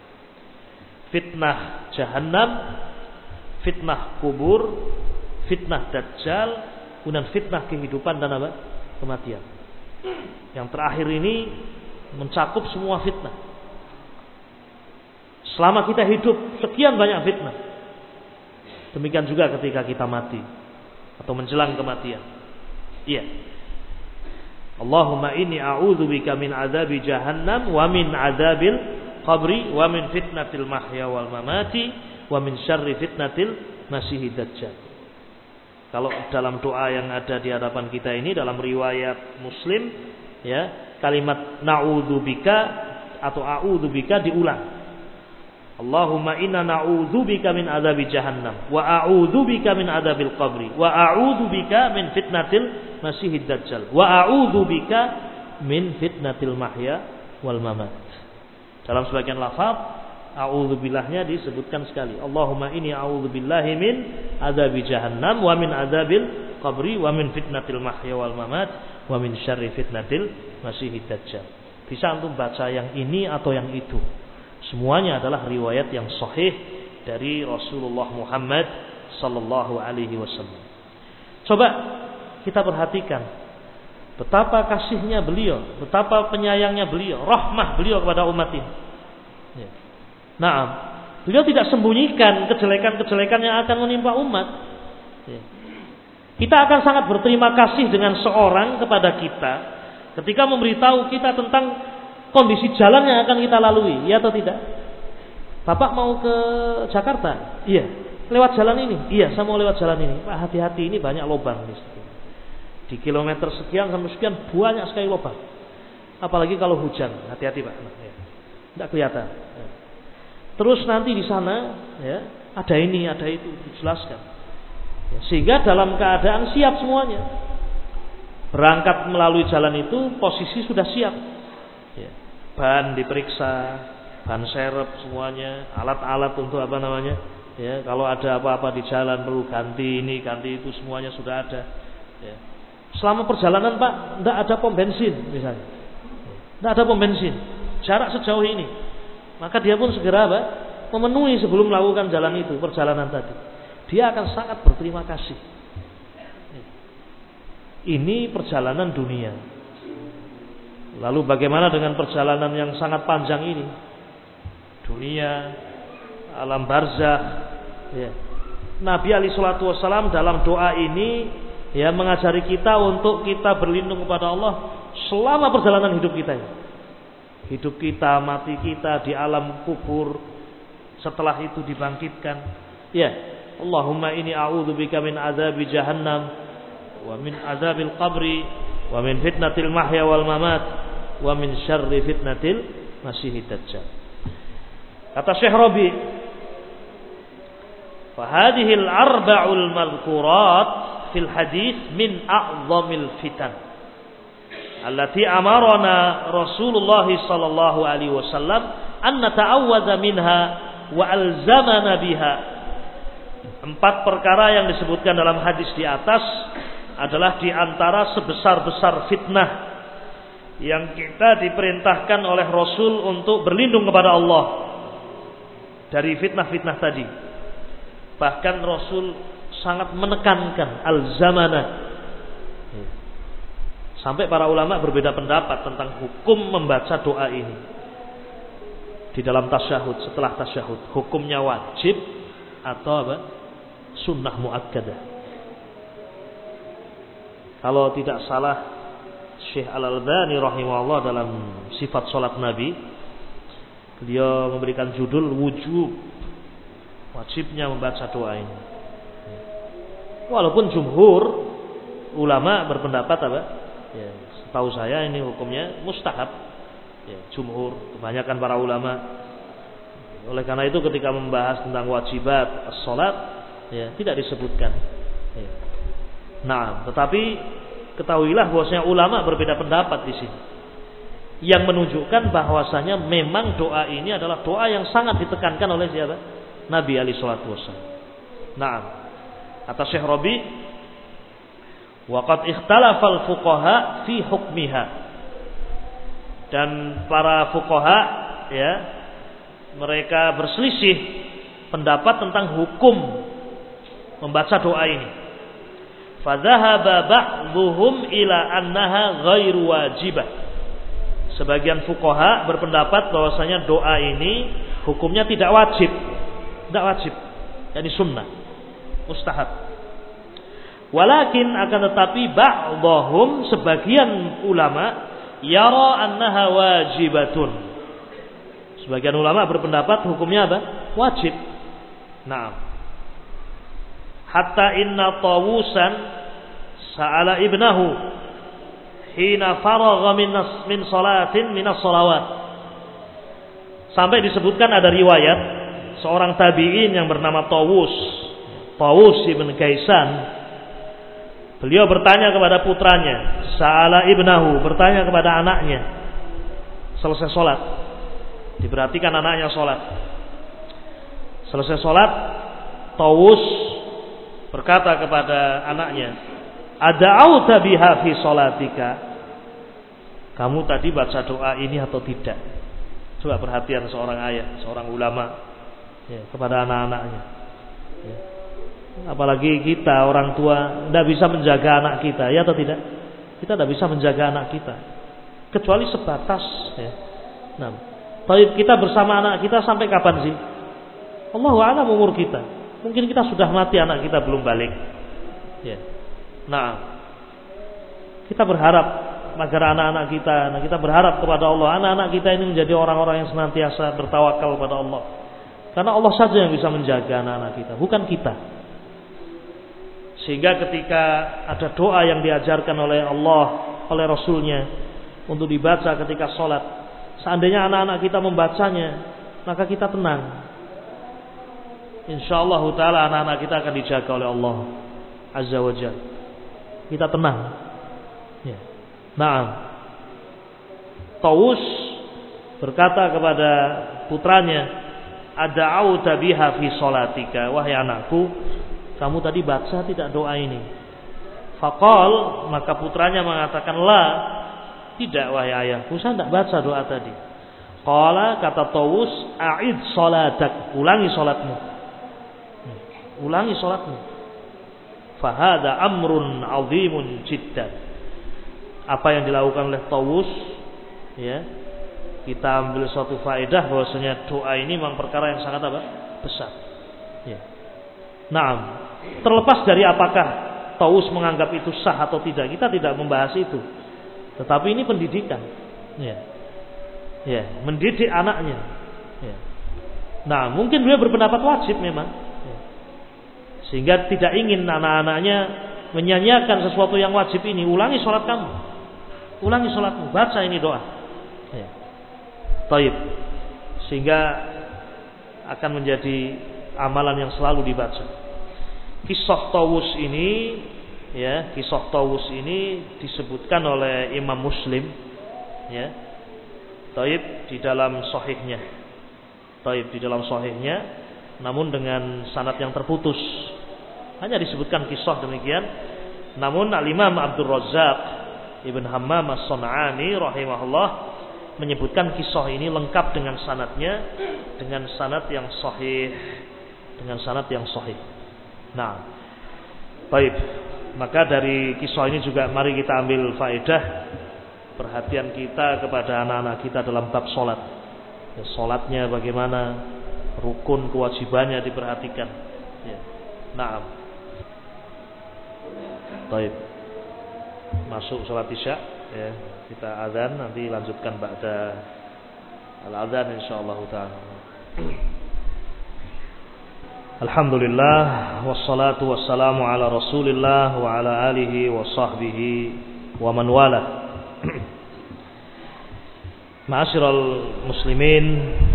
Fitnah jahannam, fitnah kubur, fitnah dajjal, kemudian fitnah kehidupan dan apa? Kematian. Yang terakhir ini mencakup semua fitnah. Selama kita hidup, sekian banyak fitnah. Demikian juga ketika kita mati atau menjelang kematian. Iya. Allahumma inni a'udzubika min adzabi jahannam wa min adzabil qabri wa min fitnatil mahya wal mamati wa min syarri fitnatil masiihid dajjal. Kalau dalam doa yang ada di hadapan kita ini, dalam riwayat Muslim, ya, kalimat na'udzubika atau a'udzubika diulang. Allahumma inna na'udzubika min adzabi jahannam wa a'udzubika min adzabil qabri wa a'udzubika min fitnatil masiihid dajjal wa a'udzubika min fitnatil mahya wal mamat. Dalam sebagian lafaz a'udzubillahnya disebutkan sekali. Allahumma inni a'udzubillahi min adzabi jahannam wa min adzabil qabri wa min fitnatil mahya wal mamat wa min syarri fitnatil masiihid dajjal. Bisa antum baca yang ini atau yang itu. Semuanya adalah riwayat yang sahih dari Rasulullah Muhammad sallallahu alaihi wasallam. Coba kita perhatikan betapa kasihnya beliau, betapa penyayangnya beliau, rahmah beliau kepada umat ini. Ya. Nah, beliau tidak sembunyikan kejelekan-kejelekan yang akan menimpa umat. Ya. Kita akan sangat berterima kasih dengan seorang kepada kita ketika memberitahu kita tentang kondisi jalan yang akan kita lalui, ya atau tidak? Bapak mau ke Jakarta? Iya. Lewat jalan ini? Iya, saya mau lewat jalan ini. Pak, hati-hati, ini banyak lubang. Di kilometer sekian sampai sekian banyak sekali lubang. Apalagi kalau hujan, hati-hati Pak. Tidak kelihatan. Terus nanti di sana, ya, ada ini, ada itu, dijelaskan. Sehingga dalam keadaan siap semuanya. Berangkat melalui jalan itu posisi sudah siap. Ya. Ban diperiksa, ban serep semuanya, alat-alat untuk apa namanya? Ya, kalau ada apa-apa di jalan perlu ganti ini, ganti itu, semuanya sudah ada. Ya. Selama perjalanan Pak, tidak ada pom bensin misalnya. Tidak ada pom bensin. Jarak sejauh ini. Maka dia pun segera Pak, memenuhi sebelum melakukan jalan itu, perjalanan tadi. Dia akan sangat berterima kasih. Ini perjalanan dunia. Lalu bagaimana dengan perjalanan yang sangat panjang ini? Dunia, alam barzakh. Ya. Nabi alaihi salatu wasallam dalam doa ini ya mengajari kita untuk kita berlindung kepada Allah selama perjalanan hidup kita. Hidup kita, mati kita di alam kubur, setelah itu dibangkitkan. Ya. Allahumma inni a'udzubika min azabi jahannam wa min azabil qabri wa min fitnatil mahya wal mamat wa min syarri fitnatil masiihid dajjal. Kata Syekh Rabi, fa hadhil arba'ul madhkurat fil hadits min a'zamil fitan allati amarna Rasulullah sallallahu alaihi wasallam an nata'awwadza minha wa alzamana biha. 4 perkara yang disebutkan dalam hadis di atas adalah di antara sebesar-besar fitnah yang kita diperintahkan oleh Rasul untuk berlindung kepada Allah dari fitnah-fitnah tadi. Bahkan Rasul sangat menekankan al-zamana. Sampai para ulama berbeda pendapat tentang hukum membaca doa ini di dalam tasyahud, setelah tasyahud. Hukumnya wajib atau apa? Sunnah muakkadah. Kalau tidak salah Syekh Al-Albani rahimahullah dalam sifat salat Nabi, beliau memberikan judul wujub, wajibnya membaca doa ini. Walaupun jumhur ulama berpendapat apa? Ya, setahu saya ini hukumnya mustahab. Ya, jumhur, kebanyakan para ulama. Oleh karena itu ketika membahas tentang wajibat as-salat ya, tidak disebutkan. Ya. Nah, tetapi ketahuilah bahwasanya ulama berbeda pendapat di sini. Yang menunjukkan bahwasanya memang doa ini adalah doa yang sangat ditekankan oleh siapa? Nabi alaihi salatu wasallam. Nah, kata Syekh Rabi, wa qad ikhtalafa al-fuqaha fi hukmiha. Dan para fuqaha ya, mereka berselisih pendapat tentang hukum membaca doa ini. Fadhahaba ba'dhum ila annaha ghairu wajibah. Sebagian fuqaha berpendapat bahwasanya doa ini hukumnya tidak wajib. Tidak wajib, yakni sunnah, mustahab. Walakin akan tetapi ba'dhum sebagian ulama yara annaha wajibatun. Sebagian ulama berpendapat hukumnya apa? Wajib. Nah, hatta inna Tawusan sa'ala ibnahu hina faragha min salatin minas salawat. Sampai disebutkan ada riwayat seorang tabi'in yang bernama Tawus ibn Kaisan. Beliau bertanya kepada putranya, sa'ala ibnahu, bertanya kepada anaknya. Selesai salat, diperhatikan anaknya salat. Selesai salat, Tawus berkata kepada anaknya, ada'auta biha fi salatika. Kamu tadi baca doa ini atau tidak? Coba perhatian seorang ayah, seorang ulama ya, kepada anak-anaknya. Ya. Apalagi kita orang tua tidak bisa menjaga anak kita, ya atau tidak? Kita tidak bisa menjaga anak kita, kecuali sebatas. Ya. Nah, tapi kita bersama anak kita sampai kapan sih? Allahu a'lam umur kita. Mungkin kita sudah mati, anak kita belum balik. Ya. Nah, kita berharap agar anak-anak kita berharap kepada Allah, anak-anak kita ini menjadi orang-orang yang senantiasa bertawakal kepada Allah. Karena Allah saja yang bisa menjaga anak-anak kita, bukan kita. Sehingga ketika ada doa yang diajarkan oleh Allah, oleh Rasulnya untuk dibaca ketika sholat, seandainya anak-anak kita membacanya, maka kita tenang. InsyaAllah ta'ala anak-anak kita akan dijaga oleh Allah Azza wa Jalla. Kita tenang. Ya. Nah, Tawus berkata kepada putranya, ada'auta biha fi sholatika, wahai anakku, kamu tadi baca tidak doa ini? Faqal, maka putranya mengatakan, la, tidak wahai ayahku, saya tidak baca doa tadi. Qala, kata Tawus, a'id sholatak, ulangi sholatmu. Ulangi sholatmu. Fahada amrun azimun jiddan. Apa yang dilakukan oleh Tawus, ya, kita ambil suatu faedah bahwasanya doa ini memang perkara yang sangat apa? Besar. Ya. Nah, terlepas dari apakah Tawus menganggap itu sah atau tidak, kita tidak membahas itu. Tetapi ini pendidikan. Ya. Ya, mendidik anaknya. Ya. Nah, mungkin beliau berpendapat wajib memang. Ya. Sehingga tidak ingin anak-anaknya menyanyiakan sesuatu yang wajib ini. Ulangi sholat kamu. Ulangi sholatmu. Baca ini doa. Ya. Taib. Sehingga akan menjadi amalan yang selalu dibaca. Kisah Tawus ini, ya, kisah Tawus ini disebutkan oleh Imam Muslim, ya. Taib di dalam sahihnya. Taib di dalam sahihnya, namun dengan sanad yang terputus. Hanya disebutkan kisah demikian. Namun Al-Imam Abdul Razzaq Ibn Hammam As-Sun'ani rahimahullah menyebutkan kisah ini lengkap dengan sanadnya, dengan sanad yang sahih, dengan sanad yang sahih. Nah, baik. Maka dari kisah ini juga mari kita ambil faedah perhatian kita kepada anak-anak kita dalam bab sholat. Ya, sholatnya bagaimana, rukun kewajibannya diperhatikan. Ya. Nah, baik. Masuk sholat isya, ya. Kita azan, nanti lanjutkan ba'da al-azan insyaallah ta'ala. Alhamdulillah, wassalatu wassalamu ala Rasulillah wa ala alihi wa sahbihi wa man wala. Ma'asyiral muslimin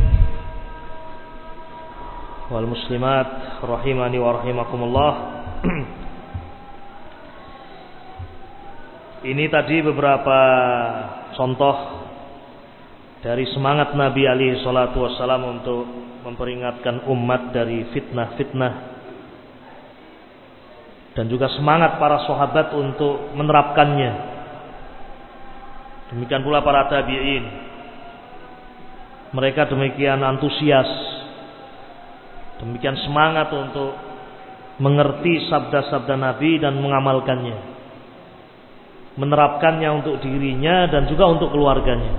wal muslimat rahimani wa rahimakumullah. Ini tadi beberapa contoh dari semangat Nabi alaihi salatu wassalam untuk memperingatkan umat dari fitnah-fitnah, dan juga semangat para sahabat untuk menerapkannya. Demikian pula para tabi'in. Mereka demikian antusias, demikian semangat untuk mengerti sabda-sabda Nabi dan mengamalkannya, menerapkannya untuk dirinya dan juga untuk keluarganya.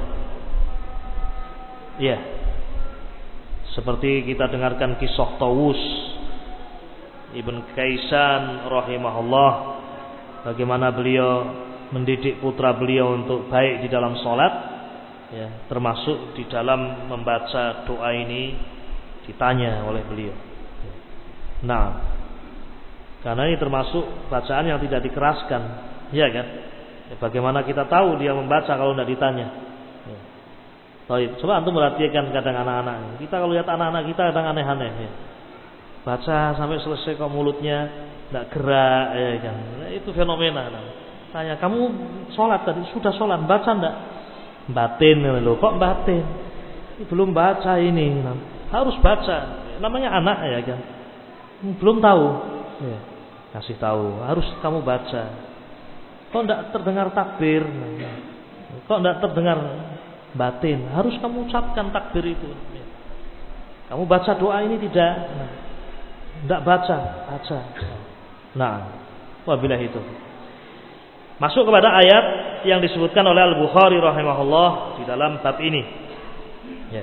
Ya, seperti kita dengarkan kisah Tawus Ibn Kaisan rahimahullah, bagaimana beliau mendidik putra beliau untuk baik di dalam sholat, ya, termasuk di dalam membaca doa ini ditanya oleh beliau. Nah, karena ini termasuk bacaan yang tidak dikeraskan, ya kan? Ya, bagaimana kita tahu dia membaca kalau tidak ditanya? Ya. Baik, coba antum perhatikan kadang anak-anak. Kita kalau lihat anak-anak kita kadang aneh-aneh. Ya. Baca sampai selesai kok mulutnya tidak gerak, ya kan? Nah, itu fenomena. Tanya, kamu sholat tadi, sudah sholat, baca tidak? Batin, loh, kok batin? Belum baca ini, harus baca. Namanya anak, ya kan? Belum tahu, ya. Kasih tahu, harus kamu baca. Kok tidak terdengar takbir? Kok tidak terdengar batin? Harus kamu ucapkan takbir itu. Kamu baca doa ini tidak? Tidak baca, baca. Nah, wabillahi itu. Masuk kepada ayat yang disebutkan oleh Al-Bukhari rahimahullah di dalam bab ini. Ya.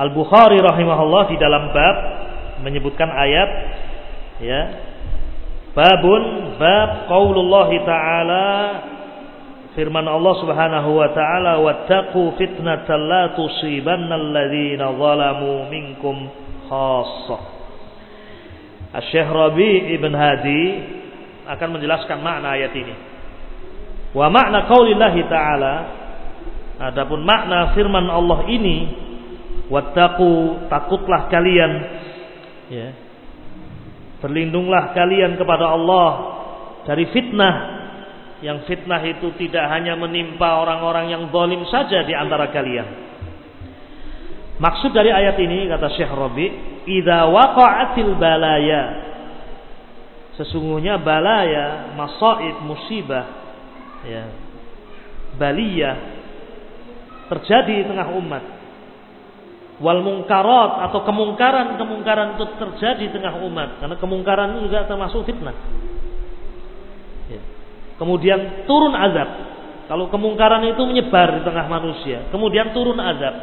Al-Bukhari rahimahullah di dalam bab menyebutkan ayat, ya, Bab qaulullah ta'ala, firman Allah Subhanahu wa taala, wattaqu fitnatan la tusibannal ladzina zalamu minkum khassah. Asy-Syaikh Rabi' Ibn Hadi akan menjelaskan makna ayat ini. Wa makna qaulillah ta'ala, adapun makna firman Allah ini, wattaqu, takutlah kalian, ya. Berlindunglah kalian kepada Allah dari fitnah, yang fitnah itu tidak hanya menimpa orang-orang yang zalim saja di antara kalian. Maksud dari ayat ini, kata Syekh Rabi', idza waqa'atil balaya, sesungguhnya balaya, masaib, musibah, ya, baliyah terjadi di tengah umat. Wal munkarat, atau kemungkaran itu terjadi di tengah umat, karena kemungkaran itu juga termasuk fitnah. Ya. Kemudian turun azab. Kalau kemungkaran itu menyebar di tengah manusia, kemudian turun azab.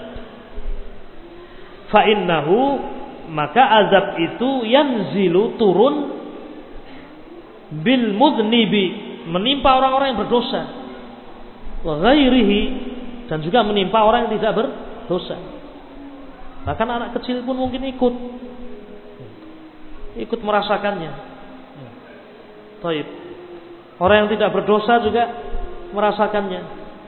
Fa innahu, maka azab itu yanzilu, turun, bil mudnibi, menimpa orang-orang yang berdosa, wa ghairihi, dan juga menimpa orang yang tidak berdosa. Bahkan anak kecil pun mungkin ikut merasakannya. Taib. Orang yang tidak berdosa juga merasakannya.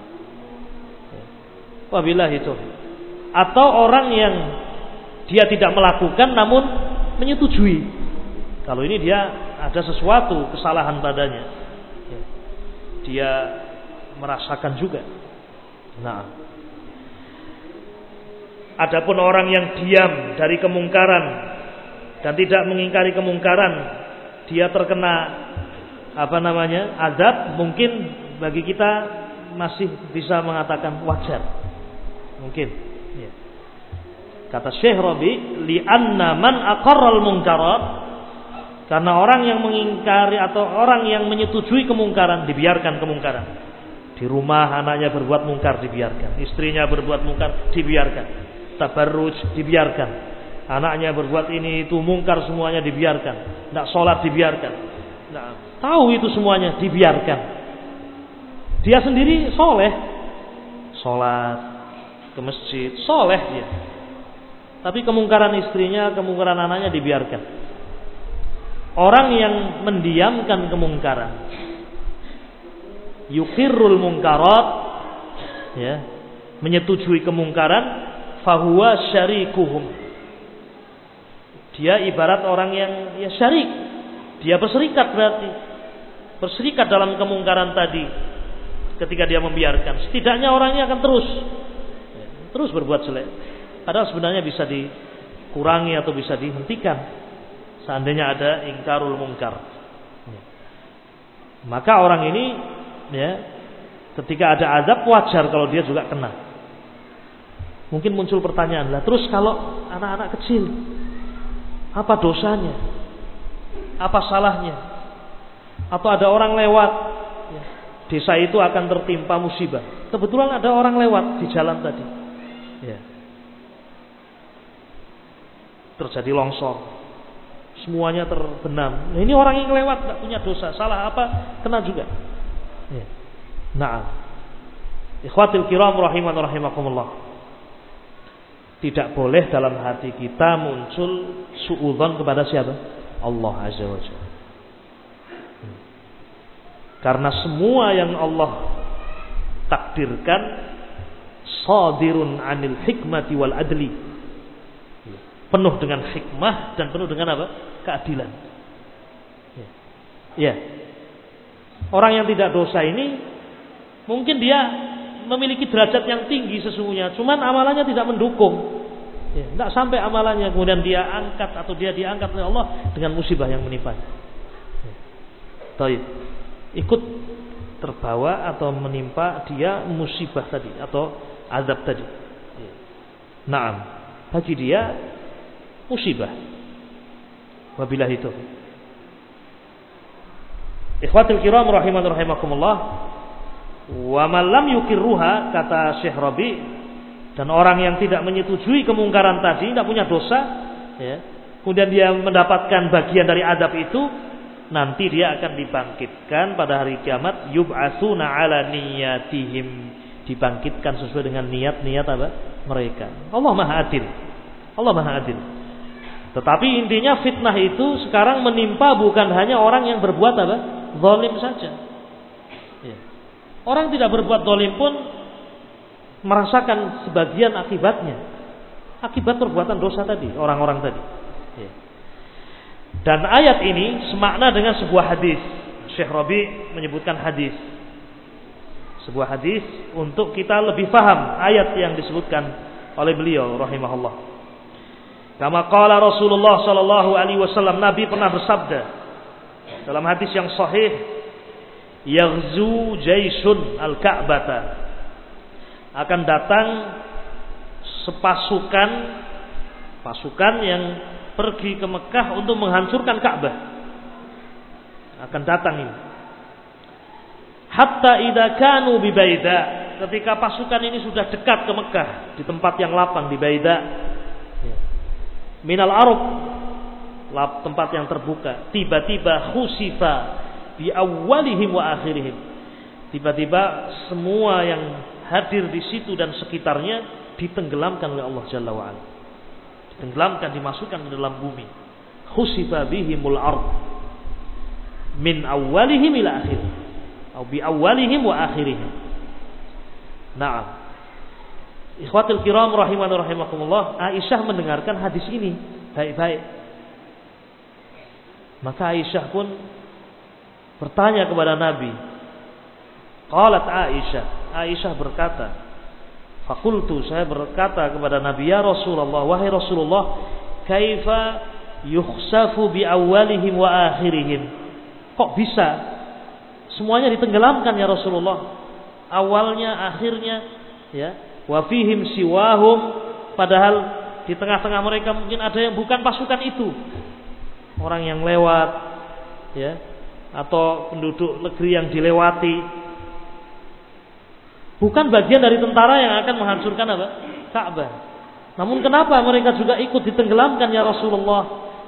Wabillahi taufiq. Atau orang yang dia tidak melakukan namun menyetujui. Kalau ini dia ada sesuatu kesalahan padanya, dia merasakan juga. Nah, adapun orang yang diam dari kemungkaran dan tidak mengingkari kemungkaran, dia terkena azab, mungkin bagi kita masih bisa mengatakan wajar. Mungkin. Ya. Kata Syekh Rabi', li'anna man aqarral munkarat, karena orang yang mengingkari atau orang yang menyetujui kemungkaran, dibiarkan kemungkaran. Di rumah anaknya berbuat mungkar, dibiarkan. Istrinya berbuat mungkar, dibiarkan. Tabarruj, dibiarkan. Anaknya berbuat ini itu mungkar, semuanya dibiarkan. Tidak sholat, dibiarkan. Nah, tahu itu semuanya, dibiarkan. Dia sendiri soleh, sholat, ke masjid, soleh dia. Tapi kemungkaran istrinya, kemungkaran anaknya dibiarkan. Orang yang mendiamkan kemungkaran, yukirrul munkarat, ya, menyetujui kemungkaran, fahuwa syarikuhum, dia ibarat orang yang syarik, dia berserikat, berarti berserikat dalam kemungkaran tadi. Ketika dia membiarkan, setidaknya orangnya akan terus berbuat jelek, padahal sebenarnya bisa dikurangi atau bisa dihentikan seandainya ada ingkarul munkar. Maka orang ini, ya, ketika ada azab, wajar kalau dia juga kena. Mungkin muncul pertanyaan, lah terus kalau anak-anak kecil, apa dosanya? Apa salahnya? Atau ada orang lewat, ya, desa itu akan tertimpa musibah. Kebetulan ada orang lewat di jalan tadi, ya, terjadi longsor, semuanya terbenam. Nah, ini orang yang lewat tidak punya dosa, salah apa? Kena juga. Ya. Nah, ikhwatil kiram rahiman rahimakumullah. Tidak boleh dalam hati kita muncul suudzon kepada siapa? Allah Azza wa Jalla. Karena semua yang Allah takdirkan sadirun anil hikmati wal adli, penuh dengan hikmah dan penuh dengan apa? Keadilan. Ya. Orang yang tidak dosa ini mungkin dia memiliki derajat yang tinggi sesungguhnya, cuman amalannya tidak mendukung. Ya, tidak sampai amalannya kemudian dia angkat atau dia diangkat oleh Allah dengan musibah yang menimpa. Ya. Taib. Ikut terbawa atau menimpa dia musibah tadi atau azab tadi. Ya. Naam. Bagi dia musibah. Wabillahi taufiq. Ikhwatul kiram rahiman rahimakumullah. Wa man lam yukirruha, kata Syekh Rabi', dan orang yang tidak menyetujui kemungkaran tadi, tidak punya dosa, ya, kemudian dia mendapatkan bagian dari adab itu, nanti dia akan dibangkitkan pada hari kiamat, yub'atsuna 'ala niyyatihim, dibangkitkan sesuai dengan niat-niat apa? Mereka. Allah Maha Adil. Allah Maha Adil. Tetapi intinya fitnah itu sekarang menimpa bukan hanya orang yang berbuat apa? Zalim saja. Ya. Orang tidak berbuat zalim pun merasakan sebagian akibatnya. Akibat perbuatan dosa tadi, orang-orang tadi. Ya. Dan ayat ini semakna dengan sebuah hadis. Syekh Rabi menyebutkan hadis. Sebuah hadis untuk kita lebih paham ayat yang disebutkan oleh beliau rahimahullah. Kama qala Rasulullah sallallahu alaihi wasallam, Nabi pernah bersabda dalam hadis yang sahih, yaghzu jaisun al-Ka'bata, akan datang pasukan yang pergi ke Mekah untuk menghancurkan Ka'bah. Akan datang ini. Hatta idza kanu bi Baida, ketika pasukan ini sudah dekat ke Mekah, di tempat yang lapang di Baida. Minal arab, tempat yang terbuka. Tiba-tiba khusifa bi awwalihim wa akhirihim. Tiba-tiba semua yang hadir di situ dan sekitarnya ditenggelamkan oleh Allah Jalla wa Ala. Ditenggelamkan, dimasukkan ke dalam bumi. Khusifa bihimul ard min awwalihim ila akhir, atau bi awwalihim wa akhirihim. Na'am. Ikhwatul kiram rahimani rahimakumullah, Aisyah mendengarkan hadis ini baik-baik. Maka Aisyah pun bertanya kepada Nabi. Qalat Aisyah berkata, fakultu, saya berkata kepada Nabi, ya Rasulullah, wahai Rasulullah, kaifa yukhsafu bi awwalihim wa akhirihim? Kok bisa semuanya ditenggelamkan ya Rasulullah? Awalnya, akhirnya, ya. Wa fihim siwahum, padahal di tengah-tengah mereka mungkin ada yang bukan pasukan itu, orang yang lewat, ya, atau penduduk negeri yang dilewati, bukan bagian dari tentara yang akan menghancurkan apa? Ka'bah. Namun kenapa mereka juga ikut ditenggelamkan ya Rasulullah?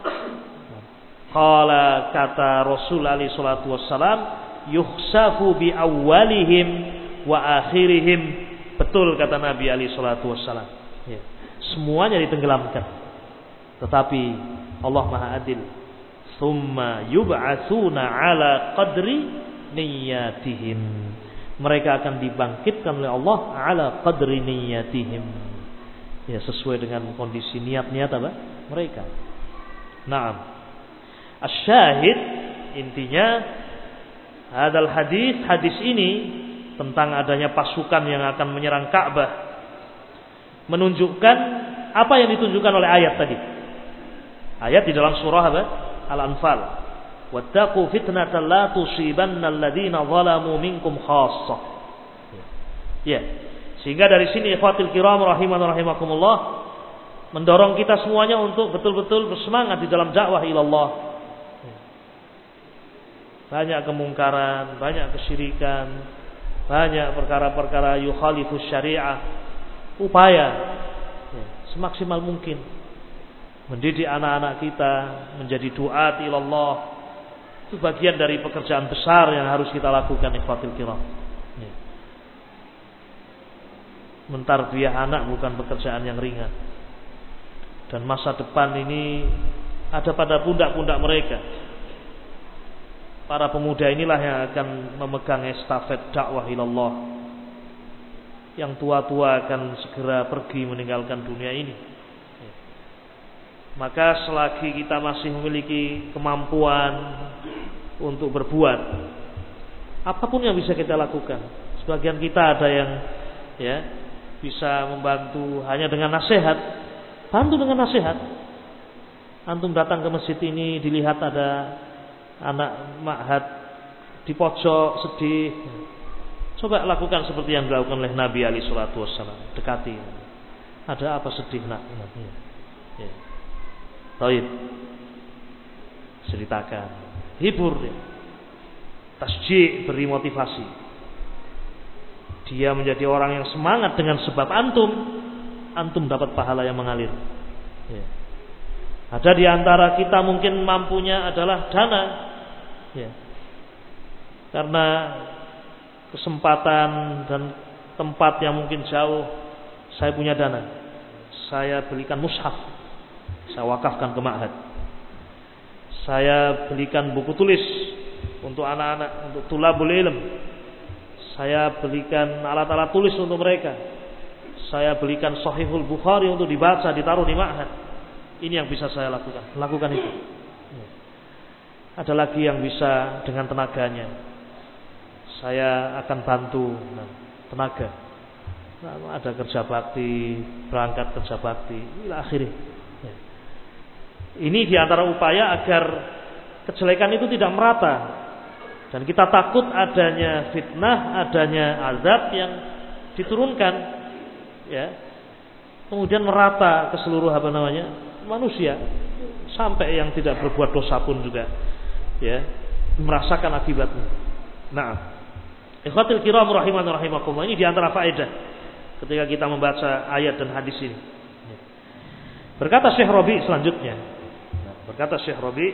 Qala, kata Rasul alaihi salatu wassalam, yukhsafu bi awwalihim wa akhirihim. Betul kata Nabi alaihi salatu wassalam, ya, semuanya ditenggelamkan. Tetapi Allah Maha Adil. Tsumma yub'atsuna 'ala qadri niyyatihim. Mereka akan dibangkitkan oleh Allah 'ala qadri niyyatihim. Ya, sesuai dengan kondisi niat-niat apa? Mereka. Naam. Asy-syahid, intinya hadis ini tentang adanya pasukan yang akan menyerang Ka'bah menunjukkan apa yang ditunjukkan oleh ayat tadi. Ayat di dalam surah apa? Al-Anfal. Wattaqu fitnatan la tusibanna alladziina zalamu minkum khassah. Ya. Sehingga dari sini ikhwatul kiram rahimani rahimakumullah, mendorong kita semuanya untuk betul-betul bersemangat di dalam dakwah ilallah. Banyak kemungkaran, banyak kesyirikan, banyak perkara-perkara yukhalifus syariah. Upaya semaksimal mungkin mendidik anak-anak kita menjadi duat ilallah. Itu bagian dari pekerjaan besar yang harus kita lakukan ikhwatul kiram. Mentarbiyah anak bukan pekerjaan yang ringan. Dan masa depan ini ada pada pundak-pundak mereka. Para pemuda inilah yang akan memegang estafet dakwah ilallah. Yang tua-tua akan segera pergi meninggalkan dunia ini. Maka selagi kita masih memiliki kemampuan untuk berbuat, apapun yang bisa kita lakukan. Sebagian kita ada yang bisa membantu hanya dengan nasihat. Bantu dengan nasihat. Antum datang ke masjid ini, dilihat ada anak ma'had di pojok sedih, coba lakukan seperti yang dilakukan oleh Nabi alaihi salatu wassalam. Dekati, ada apa sedih nak? Ya. Taib, ceritakan, hibur, tasjih, beri motivasi. Dia menjadi orang yang semangat dengan sebab antum dapat pahala yang mengalir. Ya. Ada di antara kita mungkin mampunya adalah dana, Ya. Karena kesempatan dan tempat yang mungkin jauh, saya punya dana, saya belikan mushaf, saya wakafkan ke ma'had. Saya belikan buku tulis untuk anak-anak, untuk tulabul ilm. Saya belikan alat-alat tulis untuk mereka. Saya belikan Sahihul Bukhari untuk dibaca, ditaruh di ma'had. Ini yang bisa saya lakukan. Lakukan itu. Ada lagi yang bisa dengan tenaganya. Saya akan bantu tenaga. Ada kerja bakti, berangkat kerja bakti, ila akhirnya. Ini diantara upaya agar kejelekan itu tidak merata. Dan kita takut adanya fitnah, adanya azab yang diturunkan, ya, kemudian merata ke seluruh manusia, sampai yang tidak berbuat dosa pun juga, ya, merasakan akibatnya. Nah, ikhwatul kiram rahiman rahimakumullah, ini diantara faedah ketika kita membaca ayat dan hadis ini. Berkata Syekh Rabi selanjutnya, berkata Syekh Rabi,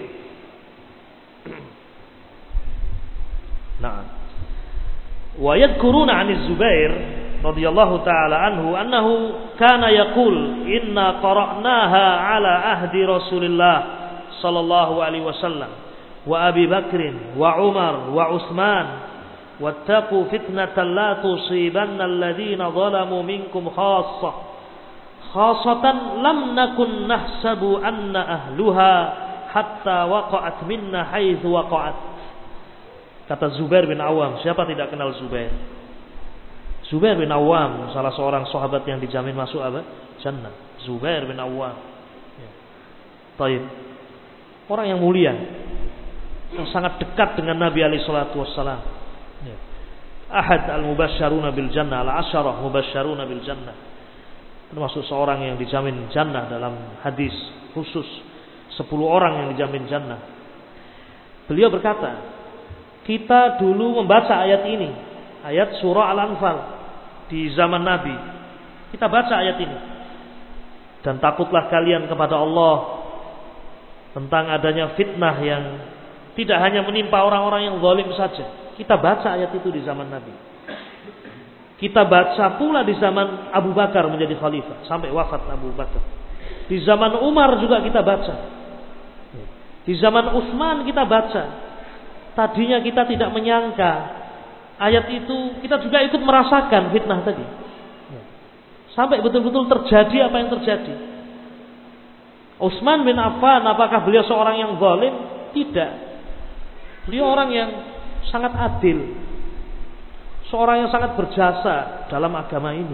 nah, wa yadhkuruna 'an Az-Zubair radhiyallahu ta'ala anhu annahu kana yaqul inna qara'naha 'ala ahdi Rasulillah sallallahu alaihi wasallam wa Abi Bakr wa Umar wa Utsman wattaqu fitnatan la tusibanna alladhina zalamu minkum khassatan lam nakun nahsabu anna ahluha hatta waqa'at minna haitsu waqa'at. Kata Zubair bin Awam, siapa tidak kenal Zubair? Zubair bin Awam, salah seorang sahabat yang dijamin masuk apa? Jannah. Zubair bin Awam. Ya. Taib. Orang yang mulia, yang sangat dekat dengan Nabi alaihi salatu wassalam. Ya. Ahad al-mubasysyaruna bil jannah, al-asyarah mubasysyaruna bil jannah. Termasuk seorang yang dijamin jannah dalam hadis khusus 10 orang yang dijamin jannah. Beliau berkata, kita dulu membaca ayat ini, ayat surah Al-Anfal di zaman Nabi. Kita baca ayat ini. Dan takutlah kalian kepada Allah tentang adanya fitnah yang tidak hanya menimpa orang-orang yang zalim saja. Kita baca ayat itu di zaman Nabi. Kita baca pula di zaman Abu Bakar menjadi khalifah sampai wafat Abu Bakar. Di zaman Umar juga kita baca. Di zaman Utsman kita baca. Tadinya kita tidak menyangka ayat itu, kita juga ikut merasakan fitnah tadi. Sampai betul-betul terjadi apa yang terjadi. Utsman bin Affan, apakah beliau seorang yang zalim? Tidak. Beliau orang yang sangat adil. Seorang yang sangat berjasa dalam agama ini.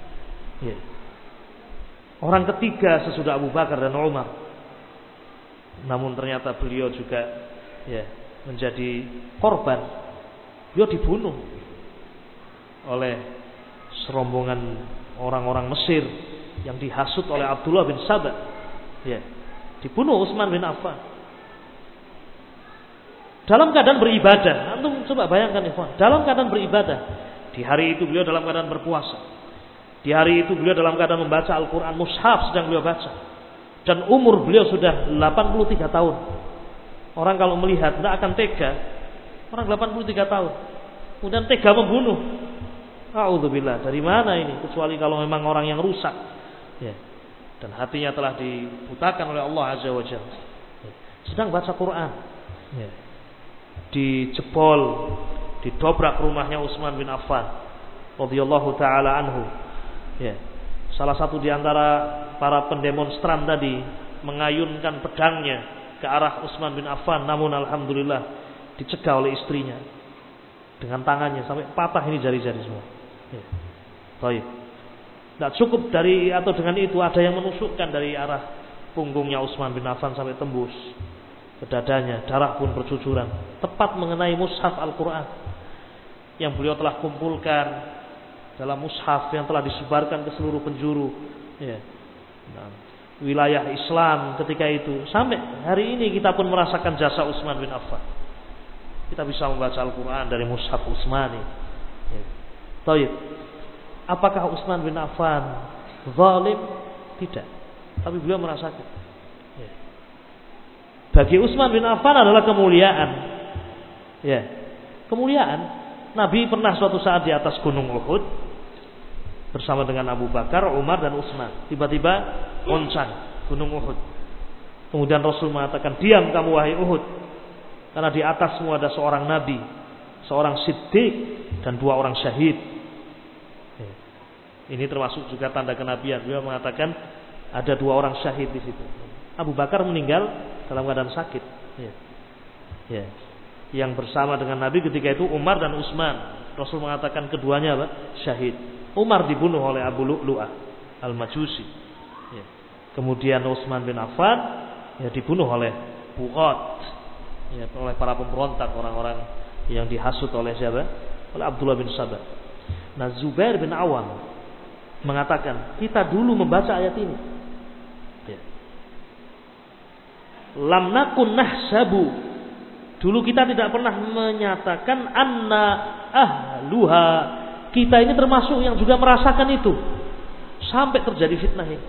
Orang ketiga sesudah Abu Bakar dan Umar. Namun ternyata beliau juga menjadi korban. Beliau dibunuh oleh serombongan orang-orang Mesir yang dihasut oleh Abdullah bin Sabah. Dibunuh Utsman bin Affan dalam keadaan beribadah. Antum coba bayangkan, ikhwan, dalam keadaan beribadah. Di hari itu beliau dalam keadaan berpuasa. Di hari itu beliau dalam keadaan membaca Al-Quran, mushaf sedang beliau baca. Dan umur beliau sudah 83 tahun. Orang kalau melihat tidak akan tega. Orang 83 tahun kemudian tega membunuh. A'udzubillah, dari mana ini? Kecuali kalau memang orang yang rusak, dan hatinya telah dibutakan oleh Allah Azza wa Jalla. Sedang baca Quran, dijebol, didobrak rumahnya Utsman bin Affan radhiyallahu taala anhu. Salah satu di antara para pendemonstran tadi mengayunkan pedangnya ke arah Utsman bin Affan, namun alhamdulillah dicegah oleh istrinya dengan tangannya sampai patah ini jari-jari semua. Baik. Tidak cukup dari atau dengan itu, ada yang menusukkan dari arah punggungnya Utsman bin Affan sampai tembus ke dadanya, darah pun bercucuran, tepat mengenai mushaf Al-Quran yang beliau telah kumpulkan dalam mushaf yang telah disebarkan ke seluruh penjuru wilayah Islam ketika itu. Sampai hari ini kita pun merasakan jasa Utsman bin Affan. Kita bisa membaca Al-Quran dari mushaf Utsmani. Taib. Apakah Utsman bin Affan zalim? Tidak. Tapi beliau merasakan. Bagi Utsman bin Affan adalah kemuliaan Ya. Kemuliaan. Nabi pernah suatu saat di atas gunung Uhud bersama dengan Abu Bakar, Umar dan Utsman. Tiba-tiba goncang gunung Uhud. Kemudian Rasul mengatakan, "Diam kamu wahai Uhud." Karena di atasmu ada seorang nabi, seorang siddiq dan 2 orang syahid. Ini termasuk juga tanda kenabian. Beliau mengatakan ada 2 orang syahid di situ. Abu Bakar meninggal dalam keadaan sakit. Ya. Yang bersama dengan Nabi ketika itu Umar dan Utsman. Rasul mengatakan keduanya apa? Syahid. Umar dibunuh oleh Abu Lu'lu'ah Al-Majusi. Ya. Kemudian Utsman bin Affan dibunuh oleh Bughat. Ya, oleh para pemberontak, orang-orang yang dihasut oleh siapa? Oleh Abdullah bin Sabah. Nah, Zubair bin Awam mengatakan, kita dulu membaca ayat ini. Ya. Lam nakun nahsabu. Dulu kita tidak pernah menyatakan anna ahluha. Kita ini termasuk yang juga merasakan itu. Sampai terjadi fitnah ini.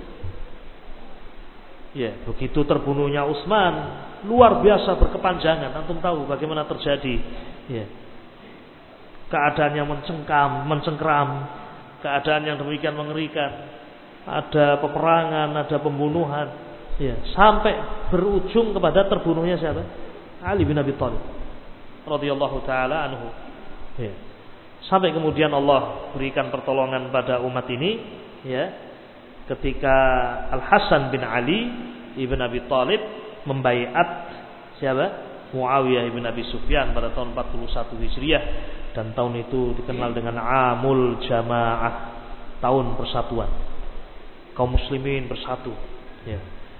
Ya, begitu terbunuhnya Utsman, luar biasa berkepanjangan. Antum tahu bagaimana terjadi. Ya. Keadaan yang mencengkram, keadaan yang demikian mengerikan. Ada peperangan, ada pembunuhan. Ya, sampai berujung kepada terbunuhnya siapa? Ali bin Abi Thalib radhiyallahu taala anhu. Ya. Sampai kemudian Allah berikan pertolongan pada umat ini, ya. Ketika Al-Hasan bin Ali ibn Abi Thalib membaiat siapa? Muawiyah ibn Abi Sufyan pada tahun 41 Hijriah, dan tahun itu dikenal dengan Amul Jamaah, tahun persatuan. Kaum muslimin bersatu. Ya.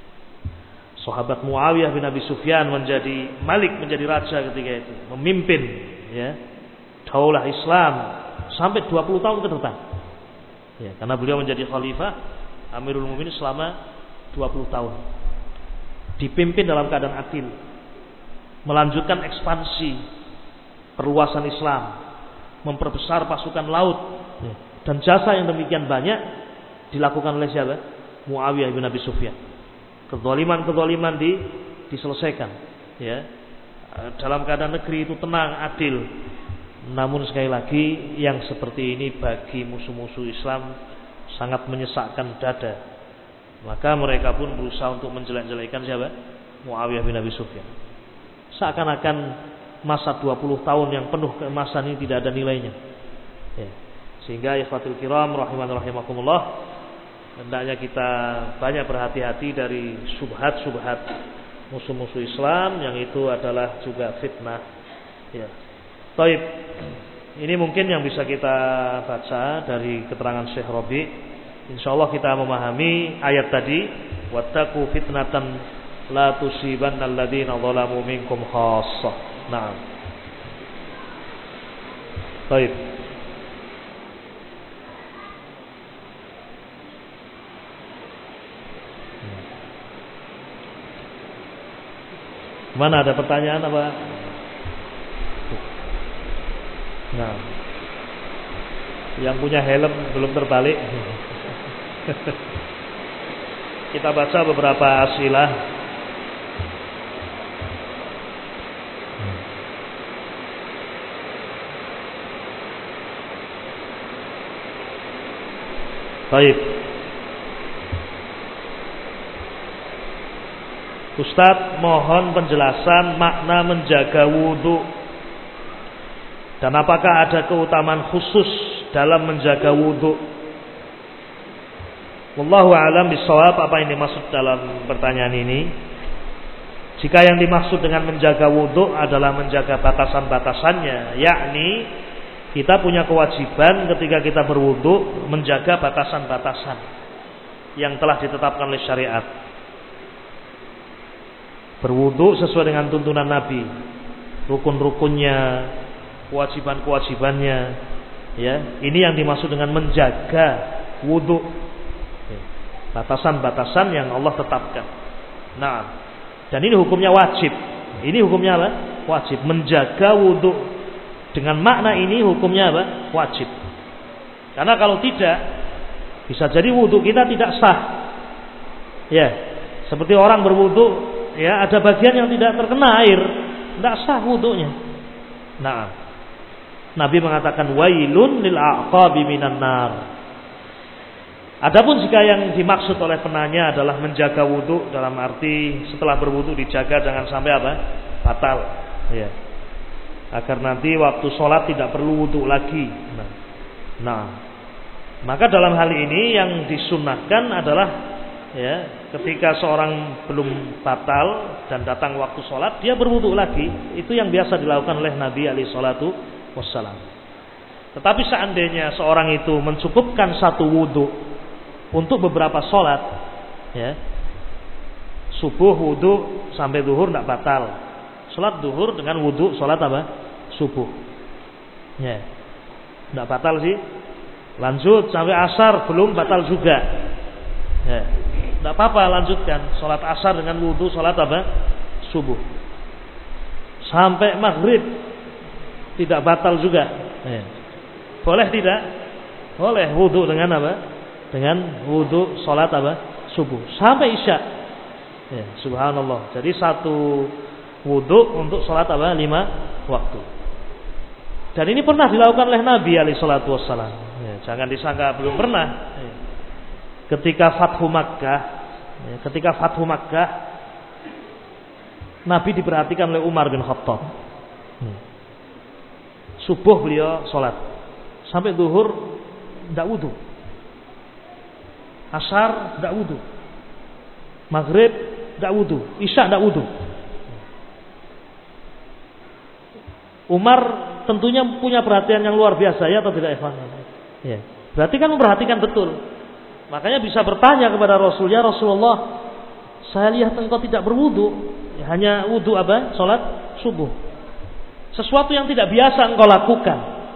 Sahabat Muawiyah bin Abi Sufyan menjadi malik, menjadi raja ketika itu, memimpin ya daulah Islam sampai 20 tahun ke depan. Ya, karena beliau menjadi khalifah Amirul Mukminin selama 20 tahun. Dipimpin dalam keadaan adil, melanjutkan ekspansi perluasan Islam, memperbesar pasukan laut, ya. Dan jasa yang demikian banyak dilakukan oleh siapa? Muawiyah bin Abi Sufyan. Kezaliman diselesaikan, ya. Dalam keadaan negeri itu tenang, adil. Namun sekali lagi yang seperti ini bagi musuh-musuh Islam sangat menyesakkan dada. Maka mereka pun berusaha untuk menjelek-jelekan siapa? Muawiyah bin Abi Sufyan. Seakan-akan masa 20 tahun yang penuh keemasan ini tidak ada nilainya. Ya. Sehingga ikhwatul kiram rahimakumullah, hendaknya kita banyak berhati-hati dari subhat-subhat musuh-musuh Islam yang itu adalah juga fitnah. Ya. Baik. Ini mungkin yang bisa kita baca dari keterangan Syekh Rabi. Insyaallah kita memahami ayat tadi, wattaqu fitnatan la tusibannal ladzina zalamu minkum khassah. Naam. Baik. Mana ada pertanyaan apa? Nah, yang punya helm belum terbalik. Kita baca beberapa asilah. Baik. Ustadz, mohon penjelasan makna menjaga wudhu. Dan apakah ada keutamaan khusus dalam menjaga wudhu? Wallahu a'lam bishawab. Apa yang dimaksud dalam pertanyaan ini? Jika yang dimaksud dengan menjaga wudhu adalah menjaga batasan-batasannya, yakni kita punya kewajiban ketika kita berwudhu menjaga batasan-batasan yang telah ditetapkan oleh syariat. Berwudhu sesuai dengan tuntunan Nabi, rukun-rukunnya, kewajiban-kewajibannya, ya. Ini yang dimaksud dengan menjaga wudhu, batasan-batasan yang Allah tetapkan. Nah, dan ini hukumnya wajib. Ini hukumnya apa? Wajib. Menjaga wudhu dengan makna ini hukumnya apa? Wajib. Karena kalau tidak, bisa jadi wudhu kita tidak sah. Ya, seperti orang berwudhu, ya, ada bagian yang tidak terkena air, tidak sah wudhunya. Nah, Nabi mengatakan wailun lil a'qabi minan nar. Adapun jika yang dimaksud oleh penanya adalah menjaga wudu dalam arti setelah berwudu dijaga jangan sampai apa? Batal. Ya. Agar nanti waktu sholat tidak perlu wudu lagi. Nah, maka dalam hal ini yang disunahkan adalah ya, ketika seorang belum batal dan datang waktu sholat dia berwudu lagi. Itu yang biasa dilakukan oleh Nabi alaihi salatu wassalam. Tetapi seandainya seorang itu mencukupkan satu wudu untuk beberapa sholat, ya, subuh wudu sampai zuhur tidak batal, sholat zuhur dengan wudu sholat apa? Subuh, ya, tidak batal sih. Lanjut sampai asar belum batal juga, ya, tidak apa-apa, lanjutkan sholat asar dengan wudu sholat apa? Subuh. Sampai maghrib tidak batal juga, ya. Boleh tidak? Boleh wudu dengan apa? Dengan wudu sholat apa? Subuh sampai isya. Ya, subhanallah. Jadi satu wudu untuk sholat apa? 5 waktu. Dan ini pernah dilakukan oleh Nabi alaihi salatu wassalam. Ya, jangan disangka belum pernah. Ya. Ketika Fathu Makkah, Nabi diperhatikan oleh Umar bin Khattab. Subuh beliau sholat sampai zuhur tidak wudu. Asar tidak wudu, maghrib tidak wudu, isya tidak wudu. Umar tentunya punya perhatian yang luar biasa, ya atau tidak, Evan? Ya. Berarti kan memperhatikan betul. Makanya bisa bertanya kepada Rasul, ya Rasulullah, saya lihat engkau tidak berwudu, ya, hanya wudu apa? Sholat subuh. Sesuatu yang tidak biasa engkau lakukan.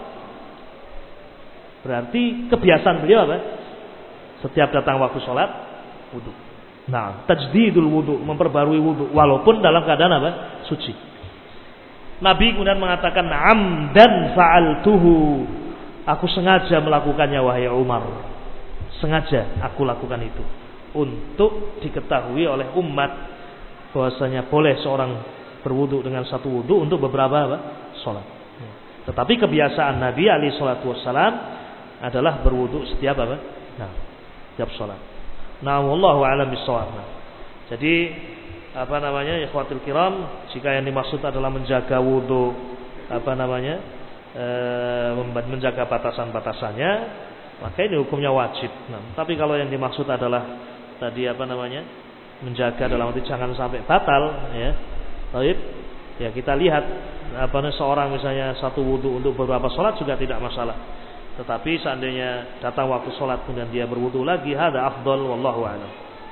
Berarti kebiasaan beliau apa? Setiap datang waktu sholat, wudu. Nah, tajdidul wudu, memperbarui wudu, walaupun dalam keadaan apa? Suci. Nabi kemudian mengatakan, amdan fa'altuhu. Aku sengaja melakukannya wahai Umar. Sengaja aku lakukan itu untuk diketahui oleh umat bahwasanya boleh seorang berwudu dengan satu wudu untuk beberapa apa? Sholat. Tetapi kebiasaan Nabi alaihi salatu wassalam adalah berwudu setiap apa? Nah, setiap sholat. Nah, wallahu a'lam bishawab. Jadi apa namanya, ikhwatul kiram, jika yang dimaksud adalah menjaga wudu, apa namanya, menjaga batasan-batasannya, maka ini hukumnya wajib. Nah, tapi kalau yang dimaksud adalah tadi apa namanya, menjaga dalam arti jangan sampai batal, ya, baik, ya kita lihat apa namanya, seorang misalnya satu wudu untuk beberapa sholat juga tidak masalah. Tetapi seandainya datang waktu sholat kemudian dia berwudu lagi, hada afdal, wallahu a'lam.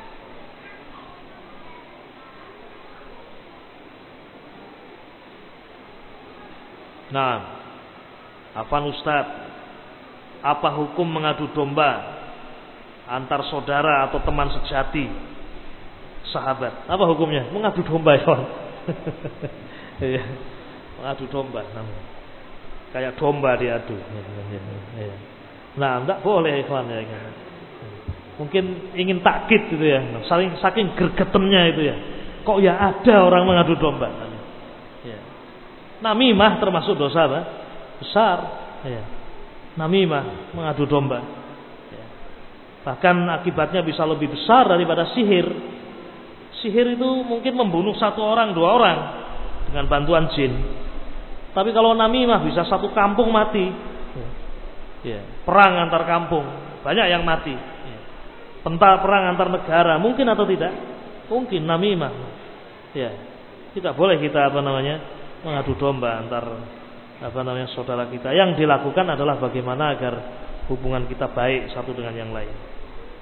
Nah, afwan Ustaz, apa hukum mengadu domba antar saudara atau teman sejati, sahabat? Apa hukumnya? Mengadu domba, ya. Iya, mengadu domba namanya. Kayak domba diadu. Nah, enggak boleh, ikhwan, ya. Mungkin ingin takkid gitu ya. Saking gregetemnya itu ya. Kok ya ada orang mengadu domba? Ya. Namimah termasuk dosa apa? Besar. Ya. Namimah, mengadu domba. Ya. Bahkan akibatnya bisa lebih besar daripada sihir. Sihir itu mungkin membunuh 1 orang, 2 orang dengan bantuan jin. Tapi kalau namimah bisa 1 kampung mati. Ya. Perang antar kampung, banyak yang mati. Ya. Perang antar negara, mungkin atau tidak? Mungkin namimah. Ya. Tidak boleh kita apa namanya, mengadu domba antar apa namanya saudara kita. Yang dilakukan adalah bagaimana agar hubungan kita baik satu dengan yang lain.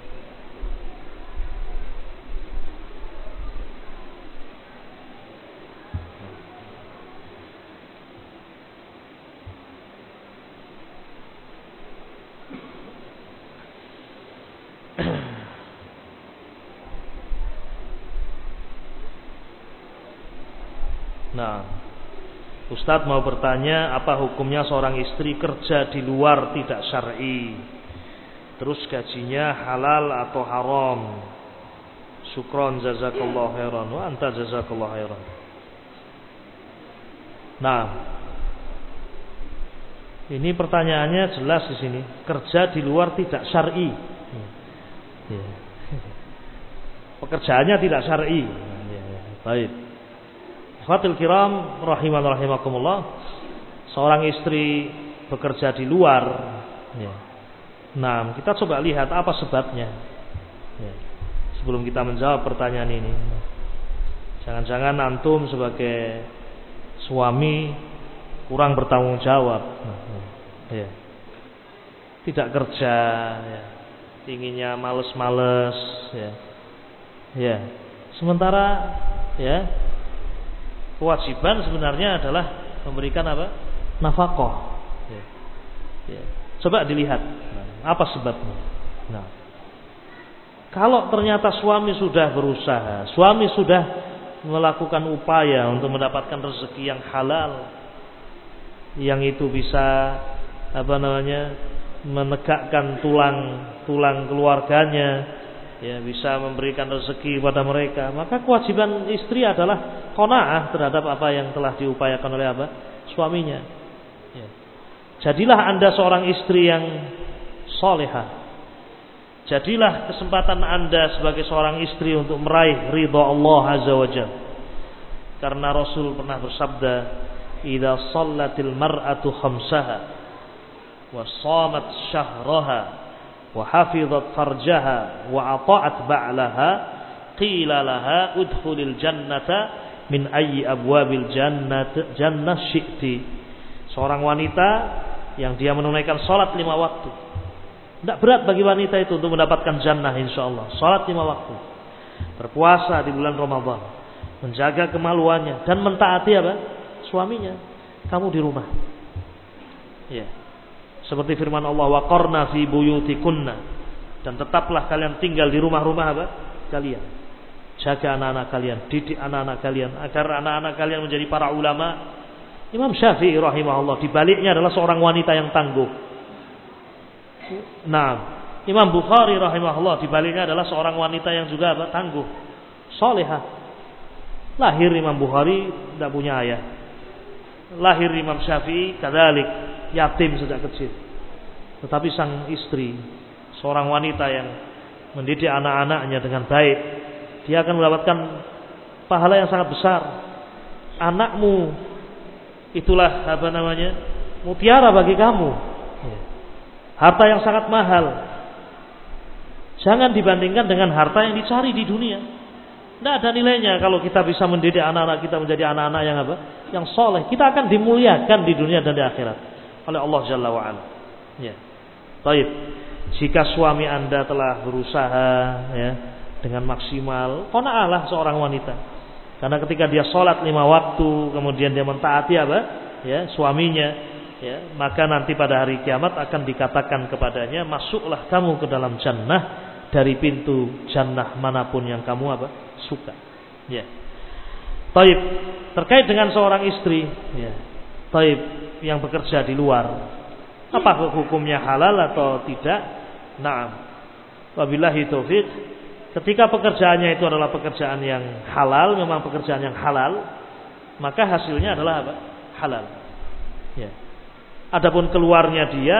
Nah, Ustadz mau bertanya, apa hukumnya seorang istri kerja di luar tidak syar'i, terus gajinya halal atau haram? Syukron jazakallahu khairan wa anta jazakallahu khairan. Nah, Ini pertanyaannya jelas di sini. Kerja di luar tidak syar'i. Ya. Pekerjaannya tidak syar'i. Baik. Ikhwatul kiram rahimakumullah. Seorang istri bekerja di luar. Ya. Nah, kita coba lihat apa sebabnya. Ya. Sebelum kita menjawab pertanyaan ini, jangan-jangan antum sebagai suami kurang bertanggung jawab. Ya. Tidak kerja, ya. Inginnya males-males, ya. Ya. Sementara, ya, kewajiban sebenarnya adalah memberikan apa? Nafkah. Ya. Ya. Coba dilihat, apa sebabnya. Nah, kalau ternyata suami sudah berusaha, suami sudah melakukan upaya untuk mendapatkan rezeki yang halal, yang itu bisa menegakkan tulang keluarganya, ya, bisa memberikan rezeki pada mereka, maka kewajiban istri adalah qanaah terhadap apa yang telah diupayakan oleh suaminya. Ya. Jadilah Anda seorang istri yang salihah. Jadilah kesempatan Anda sebagai seorang istri untuk meraih ridha Allah Azza wa Jalla. Karena Rasul pernah bersabda, "Idza shallatil mar'atu khamsaha wa shamat syahraha wa hafizat farjaha wa ata'at ba'laha qila laha udkhulil jannata min ayyi abwabil jannah syi'ti." Seorang wanita yang dia menunaikan salat 5 waktu. Tidak berat bagi wanita itu untuk mendapatkan jannah insyaallah. Salat 5 waktu. Berpuasa di bulan Ramadan. Menjaga kemaluannya dan mentaati suaminya. Kamu di rumah. Ya. Seperti firman Allah, wa qarna fi buyutikunna. Dan tetaplah kalian tinggal di rumah-rumah kalian. Jaga anak-anak kalian, didik anak-anak kalian agar anak-anak kalian menjadi para ulama. Imam Syafi'i rahimahullah dibaliknya adalah seorang wanita yang tangguh. Nah, Imam Bukhari rahimahullah dibaliknya adalah seorang wanita yang juga tangguh, salihah. Lahir Imam Bukhari tidak punya ayah. Lahir Imam Syafi'i kadzalik, yatim sejak kecil. Tetapi sang istri, seorang wanita yang mendidik anak-anaknya dengan baik, dia akan mendapatkan pahala yang sangat besar. Anakmu itulah mutiara bagi kamu. Harta yang sangat mahal. Jangan dibandingkan dengan harta yang dicari di dunia. Tidak ada nilainya kalau kita bisa mendidik anak-anak kita menjadi anak-anak yang yang soleh. Kita akan dimuliakan di dunia dan di akhirat oleh Allah Jalla wa'ala. Ya. Baik. Jika suami Anda telah berusaha, ya, dengan maksimal, qanaahlah seorang wanita. Karena ketika dia sholat 5 waktu, kemudian dia mentaati suaminya, ya, maka nanti pada hari kiamat akan dikatakan kepadanya, masuklah kamu ke dalam jannah dari pintu jannah manapun yang kamu suka. Ya. Taib, terkait dengan seorang istri, ya, taib yang bekerja di luar, apa hukumnya, halal atau tidak? Naam. Wabillahi taufik. Ketika pekerjaannya itu adalah pekerjaan yang halal, memang pekerjaan yang halal, maka hasilnya adalah halal. Ya. Adapun keluarnya dia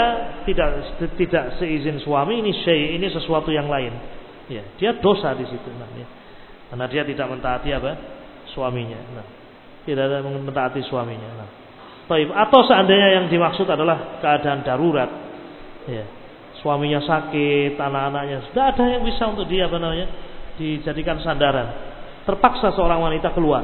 tidak seizin suami, ini sesuatu yang lain. Ya, dia dosa di situ. Nah, ya. Karena dia tidak mentaati suaminya. Nah, tidak ada mentaati suaminya. Nah, atau seandainya yang dimaksud adalah keadaan darurat. Ya. Suaminya sakit, anak-anaknya sudah ada yang bisa untuk dia dijadikan sandaran. Terpaksa seorang wanita keluar.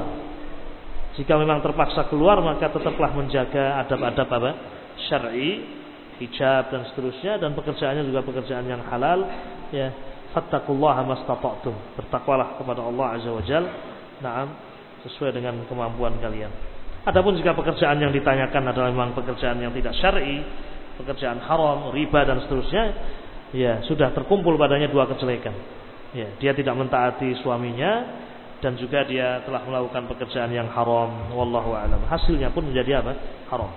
Jika memang terpaksa keluar, maka tetaplah menjaga adab-adab syar'i, hijab dan seterusnya, dan pekerjaannya juga pekerjaan yang halal. Ya, fattaqullaha mastata'tum. Bertakwalah kepada Allah Azza wa Jalla, na'am, sesuai dengan kemampuan kalian. Adapun jika pekerjaan yang ditanyakan adalah memang pekerjaan yang tidak syar'i, pekerjaan haram, riba dan seterusnya, ya sudah terkumpul padanya 2 kejelekan. Ya, dia tidak mentaati suaminya dan juga dia telah melakukan pekerjaan yang haram. Wallahu a'lam. Hasilnya pun menjadi haram.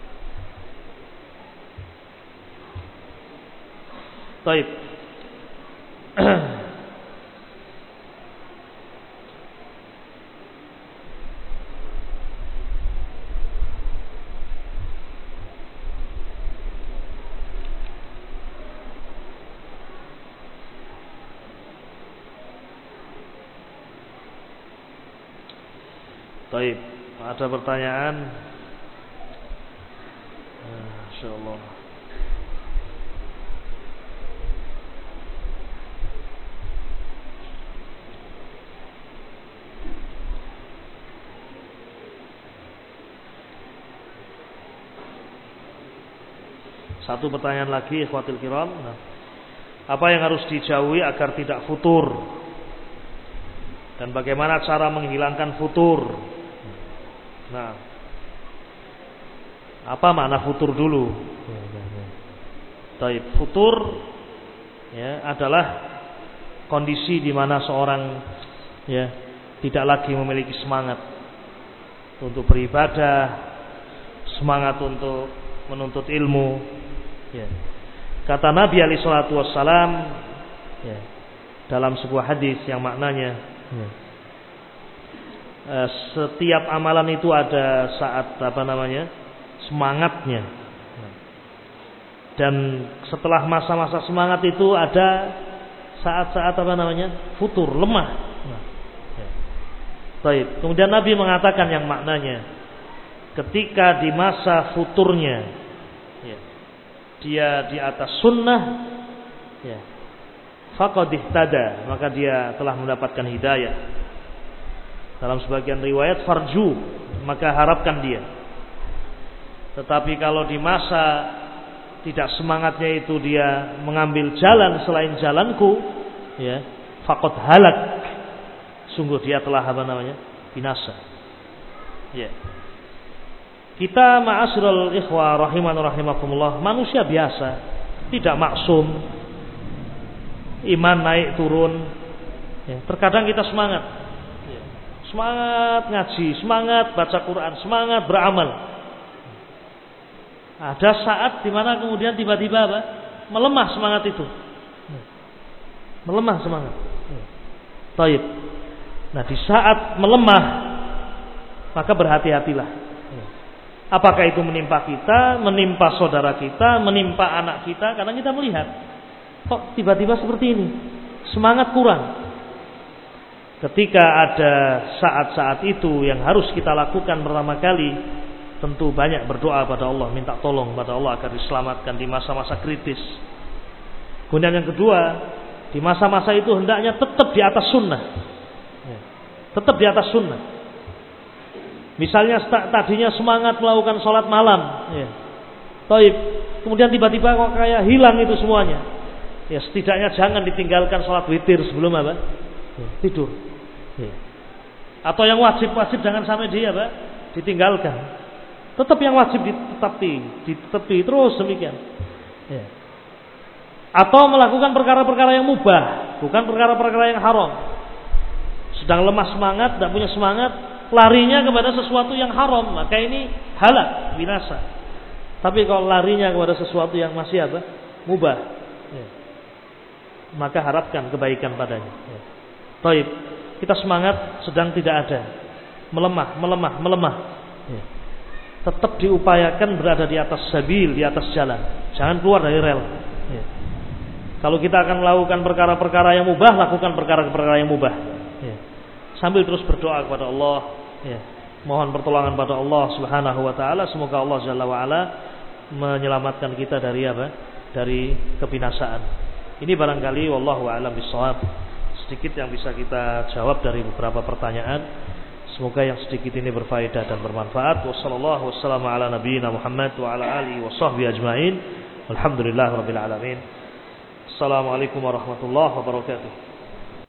Baik. Baik, ada pertanyaan? Insyaallah. Satu pertanyaan lagi, ikhwatul kiram. Apa yang harus dijauhi agar tidak futur? Dan bagaimana cara menghilangkan futur? Nah, apa makna futur dulu? Taib, futur ya adalah kondisi di mana seorang ya tidak lagi memiliki semangat untuk beribadah, semangat untuk menuntut ilmu. Ya. Kata Nabi alaihi salatu wassalam ya, dalam sebuah hadis yang maknanya ya, setiap amalan itu ada saat semangatnya, dan setelah masa-masa semangat itu ada saat-saat futur, lemah. Baik. Kemudian Nabi mengatakan yang maknanya ketika di masa futurnya ya, dia di atas sunnah ya, faqad ihtada, maka dia telah mendapatkan hidayah. Dalam sebagian riwayat farju, maka harapkan dia. Tetapi kalau di masa tidak semangatnya itu dia mengambil jalan selain jalanku, ya, faqad halak, sungguh dia telah binasa. Ya. Kita ma'asyiral ikhwah rahiman rahimakumullah, manusia biasa, tidak maksum. Iman naik turun. Ya, terkadang kita semangat. Semangat ngaji, semangat baca Quran, semangat beramal. Ada saat di mana kemudian tiba-tiba melemah semangat itu. Melemah semangat. Taib. Nah, di saat melemah maka berhati-hatilah. Apakah itu menimpa kita, menimpa saudara kita, menimpa anak kita, karena kita melihat kok tiba-tiba seperti ini. Semangat kurang. Ketika ada saat-saat itu yang harus kita lakukan pertama kali, tentu banyak berdoa pada Allah, minta tolong pada Allah agar diselamatkan di masa-masa kritis. Kemudian yang kedua, di masa-masa itu hendaknya tetap di atas sunnah. Tetap di atas sunnah. Misalnya tadinya semangat melakukan sholat malam, ya. Taib. Kemudian tiba-tiba kok kayak hilang itu semuanya. Ya, setidaknya jangan ditinggalkan sholat witir sebelum tidur. Ya. Atau yang wajib-wajib jangan sampai dia ditinggalkan. Tetap yang wajib ditetapi terus demikian. Ya. Atau melakukan perkara-perkara yang mubah, bukan perkara-perkara yang haram. Sedang lemah semangat, tidak punya semangat, larinya kepada sesuatu yang haram, maka ini halak, binasa. Tapi kalau larinya kepada sesuatu yang masih mubah, ya, maka harapkan kebaikan padanya. Ya. Baik. Kita semangat sedang tidak ada, melemah. Ya. Tetap diupayakan berada di atas sabil, di atas jalan. Jangan keluar dari rel. Ya. Kalau kita akan melakukan perkara-perkara yang mubah, lakukan perkara-perkara yang mubah. Ya. Sambil terus berdoa kepada Allah. Ya. Mohon pertolongan pada Allah Subhanahu Wa Taala. Semoga Allah Jalla wa Ala menyelamatkan kita dari dari kebinasaan. Ini barangkali wallahu a'lam bishawab. Sedikit yang bisa kita jawab dari beberapa pertanyaan. Semoga yang sedikit ini berfaedah dan bermanfaat. Wassallallahu wassalamu ala nabiyyina Muhammad wa ala alihi washabbihi ajmain. Alhamdulillahirabbil alamin. Assalamualaikum warahmatullahi wabarakatuh.